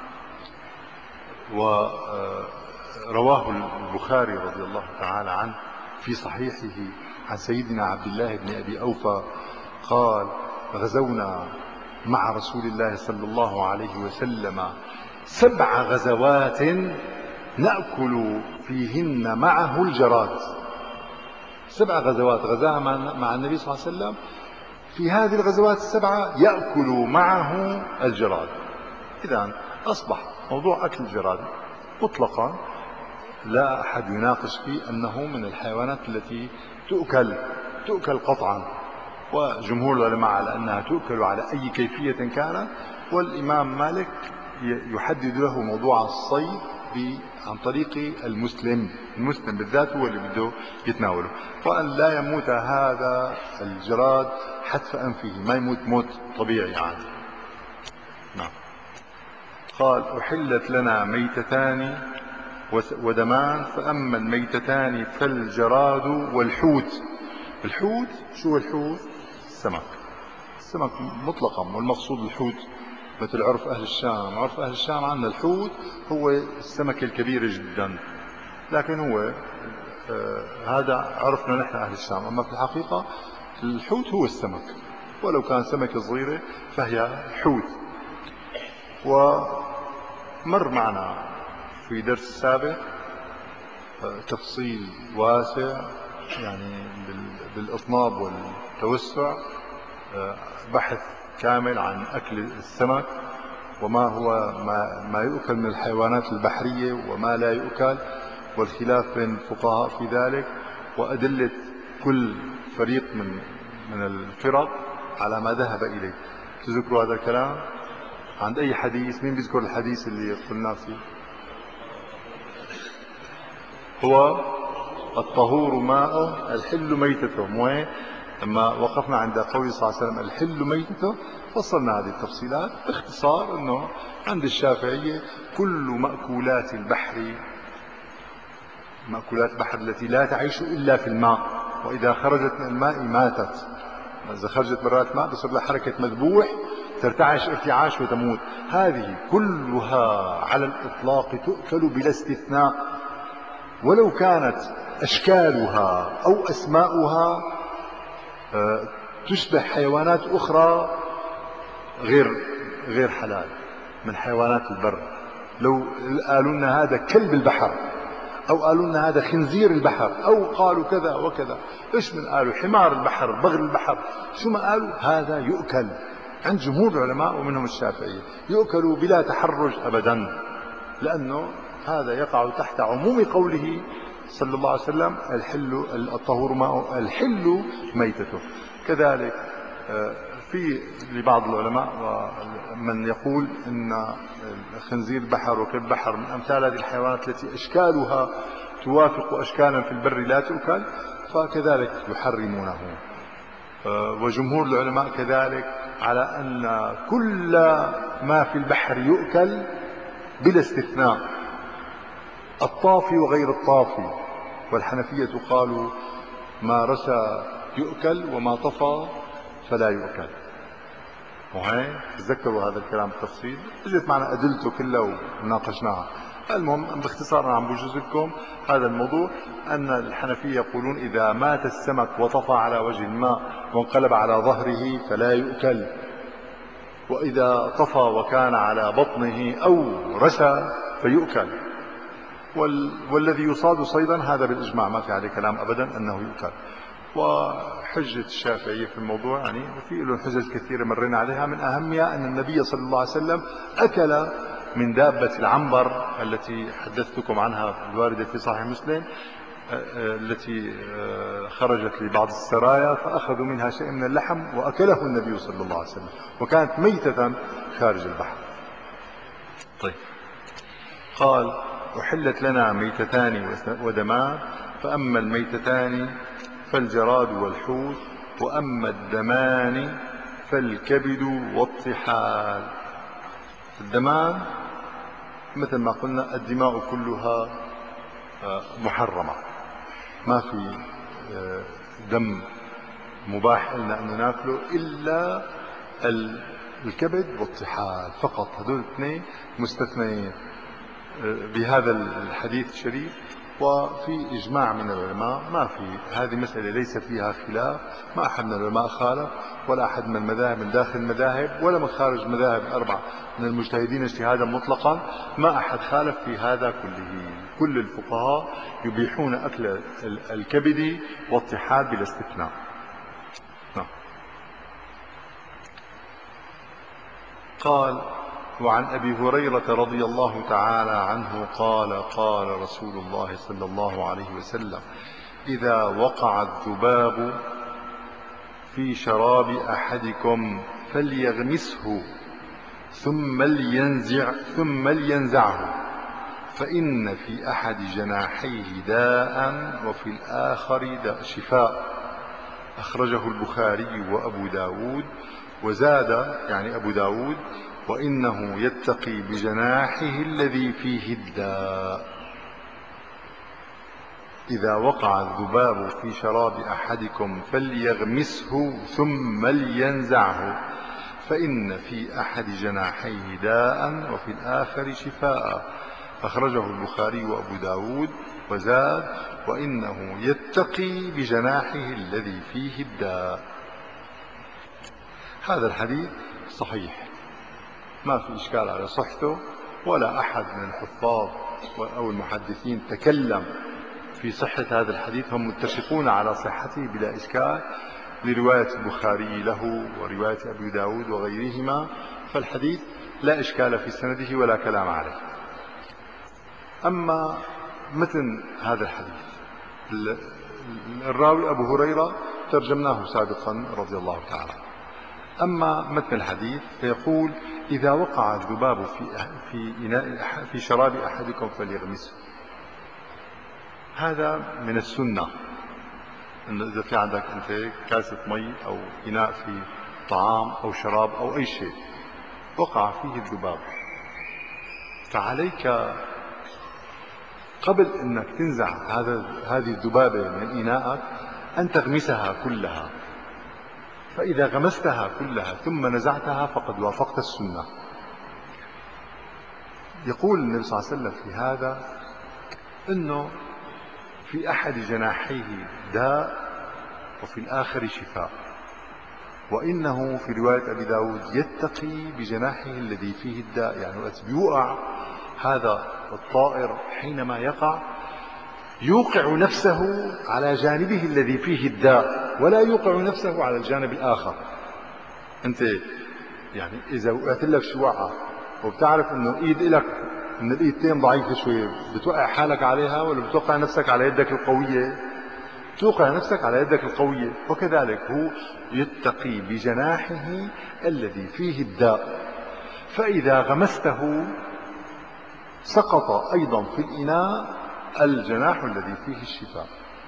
ورواه البخاري رضي الله تعالى عنه في صحيحه عن سيدنا عبد الله بن أبي أوفى قال: غزونا مع رسول الله صلى الله عليه وسلم سبع غزوات نأكل فيهن معه الجراد. سبع غزوات غزاها مع النبي صلى الله عليه وسلم، في هذه الغزوات السبعة يأكل معه الجراد. إذن أصبح موضوع أكل الجراد مطلقا لا أحد يناقش فيه أنه من الحيوانات التي تؤكل تؤكل قطعا، وجمهور العلماء على أنها تؤكل على أي كيفية كانت. والإمام مالك يحدد له موضوع الصيد عن طريق المسلم، المسلم بالذات هو اللي بده يتناوله، وأن لا يموت هذا الجراد حتف أنفه، ما يموت موت طبيعي عادي. نعم. قال: أحلت لنا ميتتان ودمان، فأما الميتتان فالجراد والحوت. الحوت شو الحوت؟ السمك، السمك مطلقا، والمقصود الحوت مثل عرف أهل الشام. عرف أهل الشام عندنا الحوت هو السمك الكبير جدا، لكن هو آه هذا عرفنا نحن أهل الشام. أما في الحقيقة الحوت هو السمك، ولو كان سمكة صغيرة فهي حوت. ومر معنا في درس سابق آه تفصيل واسع يعني بالإطناب والتوسع، آه بحث كامل عن أكل السمك، وما هو ما, ما يؤكل من الحيوانات البحرية وما لا يؤكل، والخلاف بين الفقهاء في ذلك، وأدلة كل فريق من من الفرق على ما ذهب إليه. تذكروا هذا الكلام؟ عند أي حديث؟ مين بيذكر الحديث اللي قلنا فيه؟ هو الطهور ماءه الحل ميتته. مو لما وقفنا عند قول صلى الله عليه وسلم الحل ميتته فصلنا هذه التفصيلات باختصار، انه عند الشافعية كل مأكولات البحر، مأكولات البحر التي لا تعيش إلا في الماء، وإذا خرجت من الماء ماتت. إذا خرجت برات الماء بصير لها حركة مذبوح، ترتعش ارتعاش وتموت. هذه كلها على الإطلاق تؤكل بلا استثناء، ولو كانت أشكالها أو أسماؤها تشبه حيوانات أخرى غير غير حلال من حيوانات البر. لو قالوا لنا هذا كلب البحر، أو قالوا لنا هذا خنزير البحر، أو قالوا كذا وكذا، إيش من قالوا حمار البحر، بغل البحر، شو ما قالوا، هذا يؤكل عند جمهور العلماء ومنهم الشافعية، يؤكل بلا تحرج أبدا، لأنه هذا يقع تحت عموم قوله صلى الله عليه وسلم الحل الطهور ماء الحل ميتته. كذلك في في لبعض العلماء من يقول ان خنزير البحر وكلب البحر من امثال هذه الحيوانات التي اشكالها توافق اشكالا في البر لا تؤكل، فكذلك يحرمونه. وجمهور العلماء كذلك على ان كل ما في البحر يؤكل بلا استثناء، الطافي وغير الطافي. والحنفية قالوا ما رسى يؤكل وما طفى فلا يؤكل. وهي تذكروا هذا الكلام بالتفصيل، اجت معنا ادلته كلها وناقشناها. المهم باختصار انا عم بجوز لكم هذا الموضوع، ان الحنفيه يقولون اذا مات السمك وطفى على وجه الماء وانقلب على ظهره فلا يؤكل، واذا طفى وكان على بطنه او رسى فيؤكل. وال... والذي يصاد صيدا هذا بالاجماع ما في عليه كلام ابدا انه يؤكل. وحجة الشافعية في الموضوع يعني وفي له حجج كثيرة مرينا عليها، من أهمها أن النبي صلى الله عليه وسلم أكل من دابة العنبر التي حدثتكم عنها الواردة في صحيح مسلم، التي خرجت لبعض السرايا فأخذوا منها شيء من اللحم وأكله النبي صلى الله عليه وسلم، وكانت ميتة خارج البحر. طيب، قال أحلت لنا ميتتان ودمان، فأما الميتتان فالجراد والحوت، وأما الدمان فالكبد والطحال. الدمان مثل ما قلنا الدماء كلها محرمة، ما في دم مباح لنا أن ناكله إلا الكبد والطحال فقط، هذول الاثنين مستثنين بهذا الحديث الشريف. وفي إجماع من العلماء، ما في هذه مسألة ليس فيها خلاف، ما أحد من العلماء خالف ولا أحد من المذاهب من داخل المذاهب ولا من خارج المذاهب الأربعة من المجتهدين اجتهادا مطلقا، ما أحد خالف في هذا كله. كل الفقهاء يبيحون أكل الكبد والطحال بلا استثناء. نعم. قال وعن أبي هريرة رضي الله تعالى عنه قال قال رسول الله صلى الله عليه وسلم إذا وقع الذباب في شراب أحدكم فليغمسه ثم لينزع ثم لينزعه، فإن في أحد جناحيه داء وفي الآخر داء شفاء. أخرجه البخاري وأبو داود. وزاد يعني أبو داود وإنه يتقي بجناحه الذي فيه الداء. إذا وقع الذباب في شراب أحدكم فليغمسه ثم لينزعه، فإن في أحد جناحيه داء وفي الآخر شفاء. أخرجه البخاري وأبو داود. وزاد وإنه يتقي بجناحه الذي فيه الداء. هذا الحديث صحيح، ما في إشكال على صحته، ولا أحد من الحفاظ أو المحدثين تكلم في صحة هذا الحديث، هم متفقون على صحته بلا إشكال لرواية البخاري له ورواية أبي داود وغيرهما، فالحديث لا إشكال في سنده ولا كلام عليه. أما مثل هذا الحديث الراوي أبو هريرة ترجمناه سابقا رضي الله تعالى. أما متن الحديث فيقول إذا وقع الذباب في في إناء في شراب أحدكم فليغمسه. هذا من السنة، إنه إذا في عندك أنت كاسة مي أو إناء في طعام أو شراب أو أي شيء وقع فيه الذباب، فعليك قبل أنك تنزع هذا هذه الذبابة من إناءك أن تغمسها كلها، فإذا غمستها كلها ثم نزعتها فقد وافقت السنة. يقول النبي صلى الله عليه وسلم في هذا أنه في أحد جناحيه داء وفي الآخر شفاء، وإنه في رواية أبي داود يتقي بجناحه الذي فيه الداء، يعني وقت بيوقع هذا الطائر حينما يقع يوقع نفسه على جانبه الذي فيه الداء ولا يوقع نفسه على الجانب الآخر. أنت يعني إذا وقعت لك شو وقعة وبتعرف أنه إيد لك من الإيدتين ضعيفة شوية، بتوقع حالك عليها ولا بتوقع نفسك على يدك القوية؟ توقع نفسك على يدك القوية. وكذلك هو يتقي بجناحه الذي فيه الداء، فإذا غمسته سقط أيضا في الإناء الجناح الذي فيه الشفاء.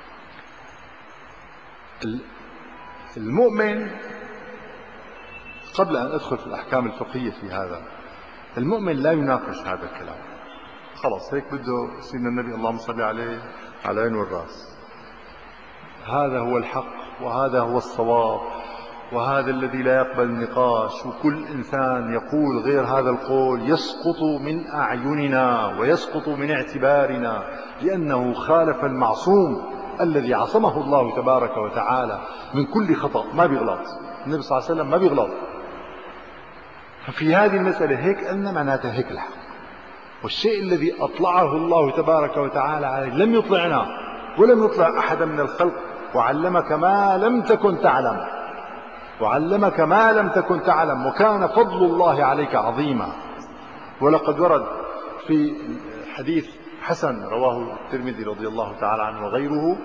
المؤمن، قبل أن أدخل في الأحكام الفقهية في هذا، المؤمن لا يناقش هذا الكلام، خلاص هيك بده سيدنا النبي اللهم صل عليه على عين والرأس، هذا هو الحق وهذا هو الصواب وهذا الذي لا يقبل النقاش، وكل إنسان يقول غير هذا القول يسقط من أعيننا ويسقط من اعتبارنا، لأنه خالف المعصوم الذي عصمه الله تبارك وتعالى من كل خطأ. ما بيغلط النبي صلى الله عليه وسلم، ما بيغلط. ففي هذه المسألة هيك أن معناتها هيك الحق، والشيء الذي أطلعه الله تبارك وتعالى عليه لم يطلعنا ولم يطلع أحدا من الخلق. وعلمك ما لم تكن تعلم، وعلمك ما لم تكن تعلم، وكان فضل الله عليك عظيما. ولقد ورد في حديث حسن رواه الترمذي رضي الله تعالى عنه وغيره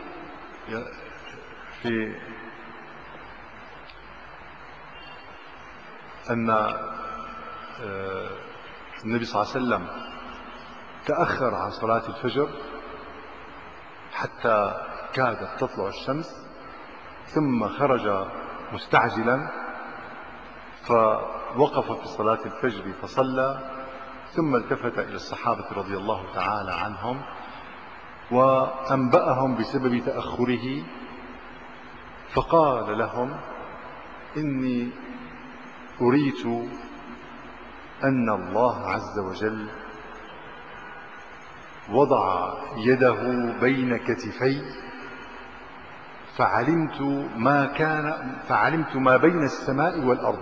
في أن النبي صلى الله عليه وسلم تأخر عن صلاة الفجر حتى كادت تطلع الشمس، ثم خرج مستعجلا فوقف في صلاة الفجر فصلى، ثم التفت إلى الصحابة رضي الله تعالى عنهم وأنبأهم بسبب تأخره، فقال لهم: إني أريت أن الله عز وجل وضع يده بين كتفي فعلمت ما كان فعلمت ما بين السماء والأرض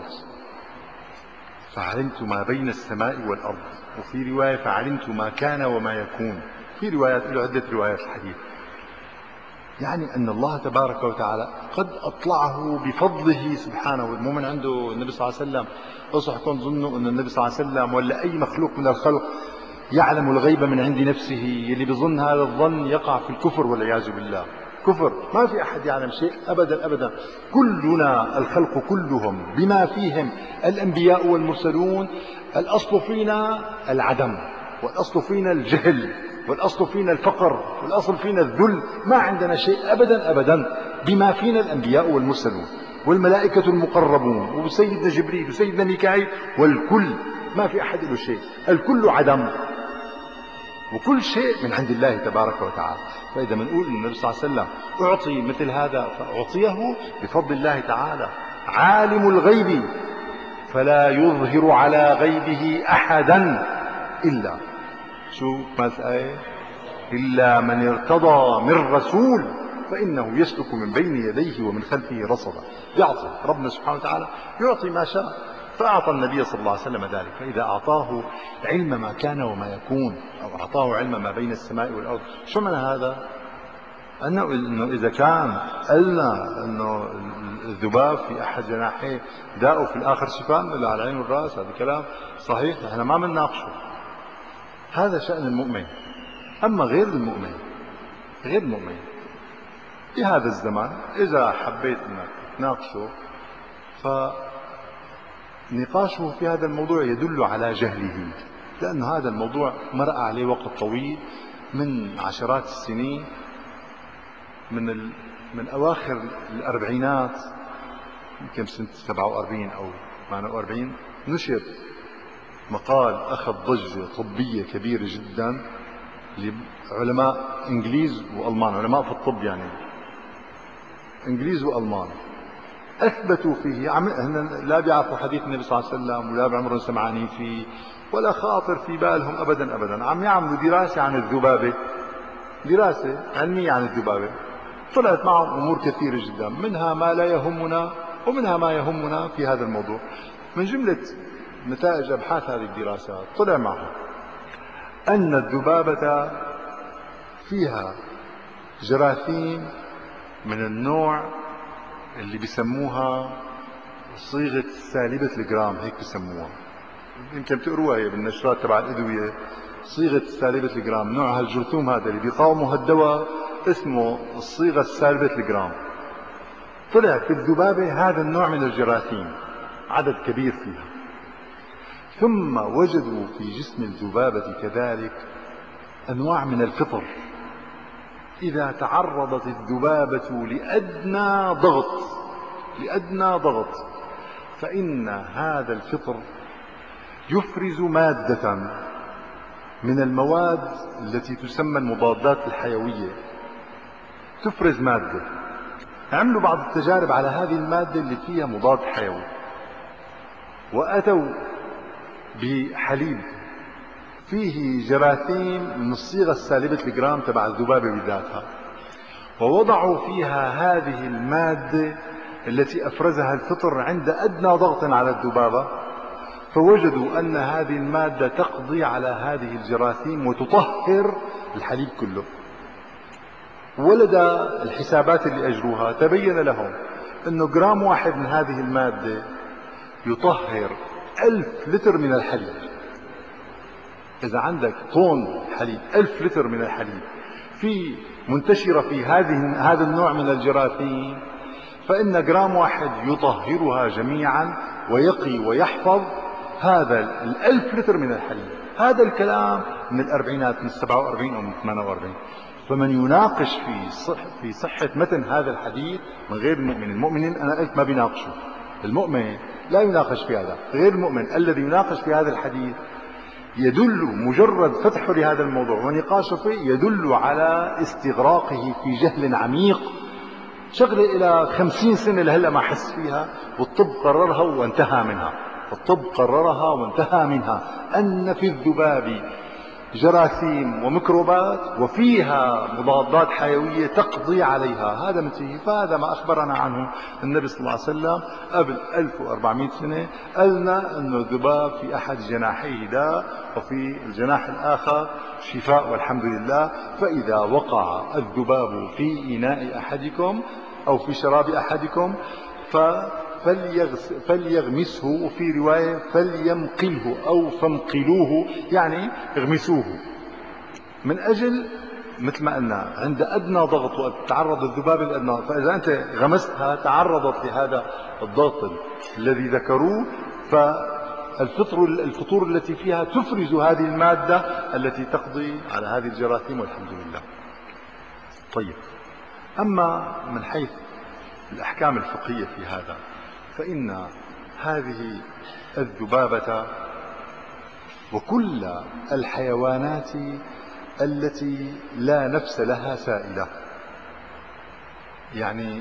فعلمت ما بين السماء والأرض وفي رواية فعلمت ما كان وما يكون، في روايات له عدة روايات الحديث. يعني أن الله تبارك وتعالى قد أطلعه بفضله سبحانه. المؤمن عنده النبي صلى الله عليه وسلم، أصحكم ظنوا أن النبي صلى الله عليه وسلم ولا أي مخلوق من الخلق يعلم الغيب من عند نفسه. اللي بظن هذا الظن يقع في الكفر والعياذ بالله. كفر، ما في أحد يعلم شيء أبدا أبدا. كلنا الخلق كلهم بما فيهم الأنبياء والمرسلون، الأصل فينا العدم، والأصل فينا الجهل، والأصل فينا الفقر، والأصل فينا الذل. ما عندنا شيء أبدا أبدا بما فينا الأنبياء والمرسلون والملائكة المقربون وسيدنا جبريل وسيدنا ميكائيل، والكل ما في أحد له شيء، الكل عدم، وكل شيء من عند الله تبارك وتعالى. فإذا بنقول النبي صلى الله عليه وسلم أعطي مثل هذا فأعطيه بفضل الله تعالى. عالم الغيب فلا يظهر على غيبه أحدا إلا شو ما الآية إلا من ارتضى من رسول فإنه يسلك من بين يديه ومن خلفه رصدا. يعطي ربنا سبحانه وتعالى، يعطي ما شاء. فأعطى النبي صلى الله عليه وسلم ذلك. فإذا أعطاه علم ما كان وما يكون، أو أعطاه علم ما بين السماء والأرض، شو معنى هذا؟ أنه إنه إذا كان قلنا أنه الذباب في أحد جناحيه داء في الآخر شفاء، لا على العين والرأس، هذا كلام صحيح، نحن ما بنناقشه. هذا شأن المؤمن. أما غير المؤمن، غير المؤمن في هذا الزمان إذا حبيت أنك تناقشه، فنقاشه في هذا الموضوع يدل على جهله، لأن هذا الموضوع مر عليه وقت طويل من عشرات السنين. من ال... من أواخر الأربعينات، يمكن سنة سبعة وأربعين أو ثمانية وأربعين، نشر مقال أخذ ضجة طبية كبيرة جدا لعلماء إنجليز وألمان، علماء في الطب يعني إنجليز وألمان، أثبتوا فيه عم... لا بيعرفوا حديث النبي صلى الله عليه وسلم ولا بعمرهم سمعانين فيه ولا خاطر في بالهم أبدا أبدا. عم يعملوا دراسة عن الذبابة، دراسة علمية عن الذبابة، طلعت معهم أمور كثيرة جدا، منها ما لا يهمنا ومنها ما يهمنا في هذا الموضوع. من جملة نتائج أبحاث هذه الدراسات طلع معهم أن الذبابة فيها جراثيم من النوع اللي بيسموها صيغة سالبة الجرام، هيك بيسموها، يمكن تقروها هي بالنشرات تبع الأدوية، صيغة سالبة الجرام، نوع هالجرثوم هذا اللي بيقاومه هالدواء اسمه الصيغة السالبة الجرام. طلع في الذبابة هذا النوع من الجراثيم، عدد كبير فيها. ثم وجدوا في جسم الذبابة كذلك أنواع من الفطر، إذا تعرضت الذبابة لأدنى ضغط لأدنى ضغط فإن هذا الفطر يفرز مادة من المواد التي تسمى المضادات الحيوية، تفرز مادة. عملوا بعض التجارب على هذه المادة اللي فيها مضاد حيوي، وأتوا بحليب فيه جراثيم من الصيغة السالبة الجرام تبع الذبابة بذاتها، ووضعوا فيها هذه المادة التي أفرزها الفطر عند أدنى ضغط على الذبابة، فوجدوا أن هذه المادة تقضي على هذه الجراثيم وتطهر الحليب كله. ولدى الحسابات اللي أجروها تبين لهم أنه جرام واحد من هذه المادة يطهر ألف لتر من الحليب. إذا عندك طن حليب، ألف لتر من الحليب في منتشرة في هذه هذا النوع من الجراثيم، فإن جرام واحد يطهرها جميعا ويقي ويحفظ هذا الألف لتر من الحليب. هذا الكلام من الأربعينات، من السبعة وأربعين أو من الثمانية وأربعين. فمن يناقش في صح في صحة متن هذا الحديث من غير المؤمن، المؤمنين أنا قلت ما بيناقشوا، المؤمن لا يناقش في هذا، غير المؤمن الذي يناقش في هذا الحديث يدل مجرد فتحه لهذا الموضوع ونقاشه فيه يدل على استغراقه في جهل عميق، شغلة إلى خمسين سنة لهلا ما حس فيها، والطب قررها وانتهى منها. الطب قررها وانتهى منها أن في الذباب جراثيم وميكروبات وفيها مضادات حيوية تقضي عليها، هذا منتهي. فهذا ما أخبرنا عنه النبي صلى الله عليه وسلم قبل ألف وأربعمائة سنة، قالنا أن الذباب في أحد جناحيه داء وفي الجناح الآخر شفاء والحمد لله. فإذا وقع الذباب في إناء أحدكم أو في شراب أحدكم فليغمسه، وفي رواية فليمقله أو فامقلوه، يعني اغمسوه، من أجل مثل ما قلنا عند أدنى ضغط وتتعرض الذبابة لأدنى. فإذا أنت غمستها تعرضت لهذا الضغط الذي ذكروه، فالفطر الفطور التي فيها تفرز هذه المادة التي تقضي على هذه الجراثيم والحمد لله. طيب، أما من حيث الأحكام الفقهية في هذا، فإن هذه الذبابة وكل الحيوانات التي لا نفس لها سائلة، يعني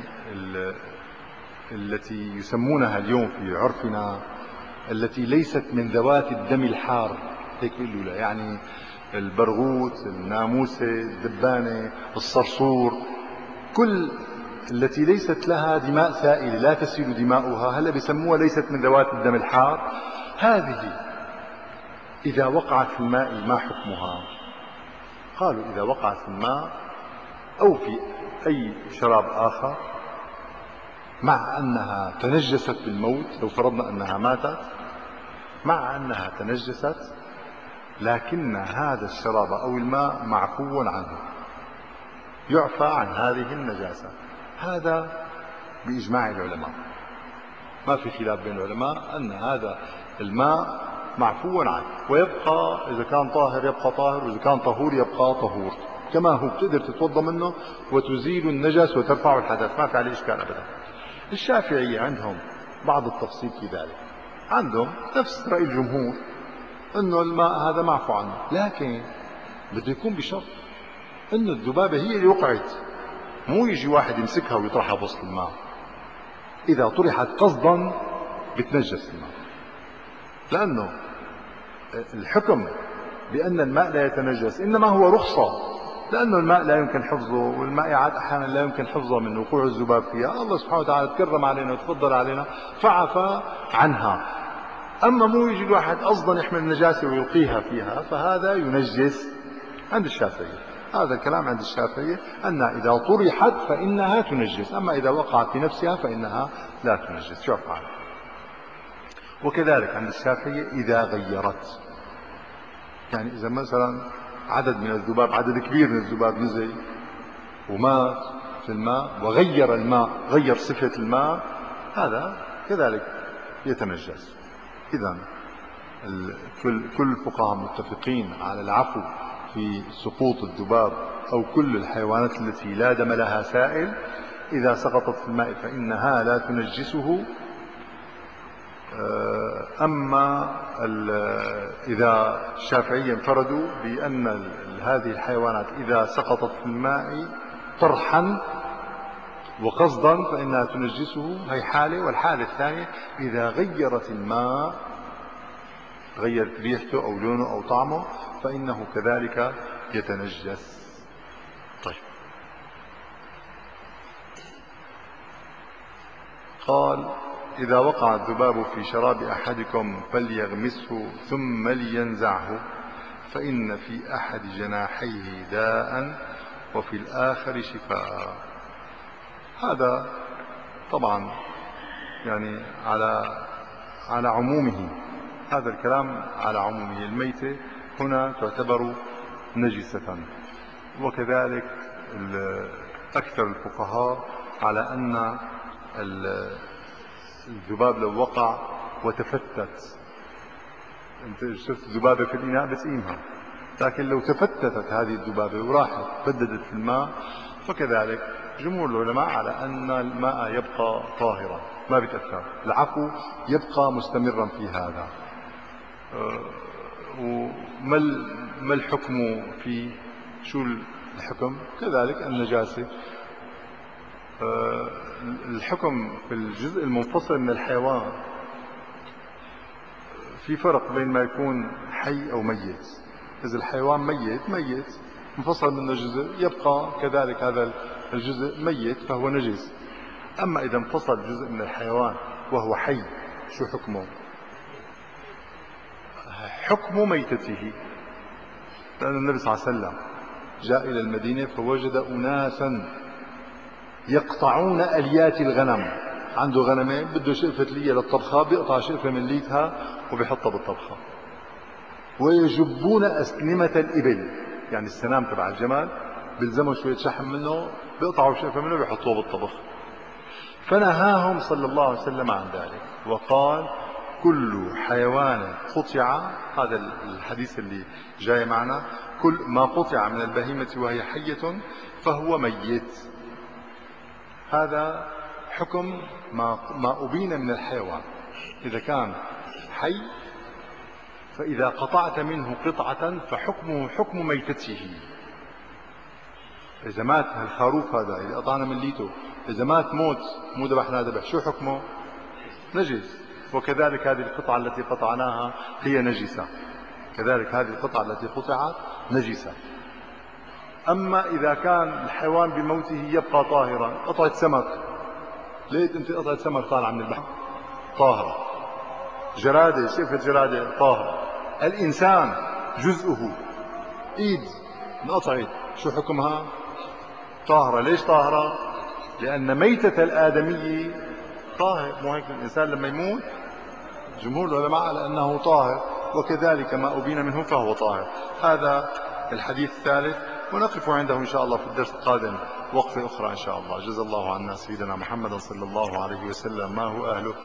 التي يسمونها اليوم في عرفنا التي ليست من ذوات الدم الحار، هيك بيقولوا لها، يعني البرغوث، الناموسة، الدبانة، الصرصور، كل التي ليست لها دماء سائلة لا تسيل دماؤها، هلا بيسموها ليست من ذوات الدم الحار. هذه إذا وقعت في الماء ما حكمها؟ قالوا إذا وقعت في الماء أو في أي شراب آخر مع أنها تنجست بالموت، لو فرضنا أنها ماتت، مع أنها تنجست، لكن هذا الشراب أو الماء معفو عنه، يعفى عن هذه النجاسة. هذا بإجماع العلماء، ما في خلاف بين العلماء أن هذا الماء معفو عنه، ويبقى إذا كان طاهر يبقى طاهر، وإذا كان طهور يبقى طهور كما هو، بتقدر تتوضا منه وتزيل النجس وترفع الحدث، ما في عليه إشكال أبدا. الشافعية عندهم بعض التفصيل في ذلك، عندهم نفس رأي الجمهور أنه الماء هذا معفو عنه، لكن بده يكون بشرط أن الذبابة هي اللي وقعت، مو يجي واحد يمسكها ويطرحها بوسط الماء. إذا طرحت قصدا بتنجس الماء، لأنه الحكم بأن الماء لا يتنجس إنما هو رخصة، لأنه الماء لا يمكن حفظه، والمائعات أحيانا لا يمكن حفظها من وقوع الذباب فيها. الله سبحانه وتعالى تكرم علينا وتفضل علينا فعفى عنها. أما مو يجي الواحد قصدا يحمل النجاسة ويلقيها فيها، فهذا ينجس عند الشافعية. هذا الكلام عند الشافعية أن إذا طرحت فإنها تنجس، أما إذا وقعت في نفسها فإنها لا تنجس، شوف عنه. وكذلك عند الشافعية إذا غيرت، يعني إذا مثلا عدد من الذباب، عدد كبير من الذباب نزل ومات في الماء وغير الماء، غير صفة الماء، هذا كذلك يتنجس. إذا كل كل الفقهاء متفقين على العفو في سقوط الذباب أو كل الحيوانات التي لا دم لها سائل، إذا سقطت في الماء فإنها لا تنجسه. أما إذا الشافعية انفردوا بأن هذه الحيوانات إذا سقطت في الماء طرحا وقصدا فإنها تنجسه، هي حالة. والحالة الثانية إذا غيرت الماء، غيرت ريحته أو لونه أو طعمه، فإنه كذلك يتنجس. طيب، قال: إذا وقع الذباب في شراب أحدكم فليغمسه ثم لينزعه، فإن في أحد جناحيه داء وفي الآخر شفاء. هذا طبعا يعني على على عمومه، هذا الكلام على عمومه. الميتة هنا تعتبر نجسة، وكذلك أكثر الفقهاء على أن الذباب لو وقع وتفتت، انت شفت الذبابة في الإناء بتقيمها، لكن لو تفتتت هذه الذبابة وراحت بددت في الماء فكذلك جمهور العلماء على أن الماء يبقى طاهرا ما بيتأثر، العفو يبقى مستمرا في هذا. وما ما الحكم في شو الحكم؟ كذلك النجاسة. الحكم في الجزء المنفصل من الحيوان في فرق بين ما يكون حي أو ميت. إذا الحيوان ميت ميت انفصل منه جزء يبقى كذلك هذا الجزء ميت فهو نجس. أما إذا انفصل جزء من الحيوان وهو حي شو حكمه؟ حكم ميتته، لأن النبي صلى الله عليه وسلم جاء إلى المدينة فوجد أناسا يقطعون أليات الغنم، عنده غنمين بده شقفة لية للطبخة، بيقطع شقفة من ليتها وبيحطها بالطبخة. ويجبون أسنمة الإبل، يعني السنام تبع الجمال بيلزموا شوية شحم منه، بيقطعوا شقفة منه وبيحطوها بالطبخ. فنهاهم صلى الله عليه وسلم عن ذلك وقال: كل حيوان قطع، هذا الحديث اللي جاي معنا، كل ما قطع من البهيمة وهي حية فهو ميت. هذا حكم ما ما أبين من الحيوان. إذا كان حي فإذا قطعت منه قطعة فحكمه حكم ميتته. إذا مات الخروف هذا اللي قطعنا من ليته، إذا مات موت مو ذبحنا ذبح، شو حكمه؟ نجس. وكذلك هذه القطعة التي قطعناها هي نجسة، كذلك هذه القطعة التي قطعت نجسة. أما إذا كان الحيوان بموته يبقى طاهرا، قطعة سمك، لقيت أنت قطعة سمك طالعة من البحر طاهرة، جرادة، شقفة جرادة طاهرة. الإنسان جزءه إيد انقطعت شو حكمها؟ طاهرة. ليش طاهرة؟ لأن ميتة الآدمي طاهر. مو هيك الإنسان لما يموت جمهور العلماء على أنه طاهر، وكذلك ما أبين منه فهو طاهر. هذا الحديث الثالث، ونقف عنده إن شاء الله في الدرس القادم وقفة أخرى إن شاء الله. جزا الله عنا سيدنا محمد صلى الله عليه وسلم ما هو أهله.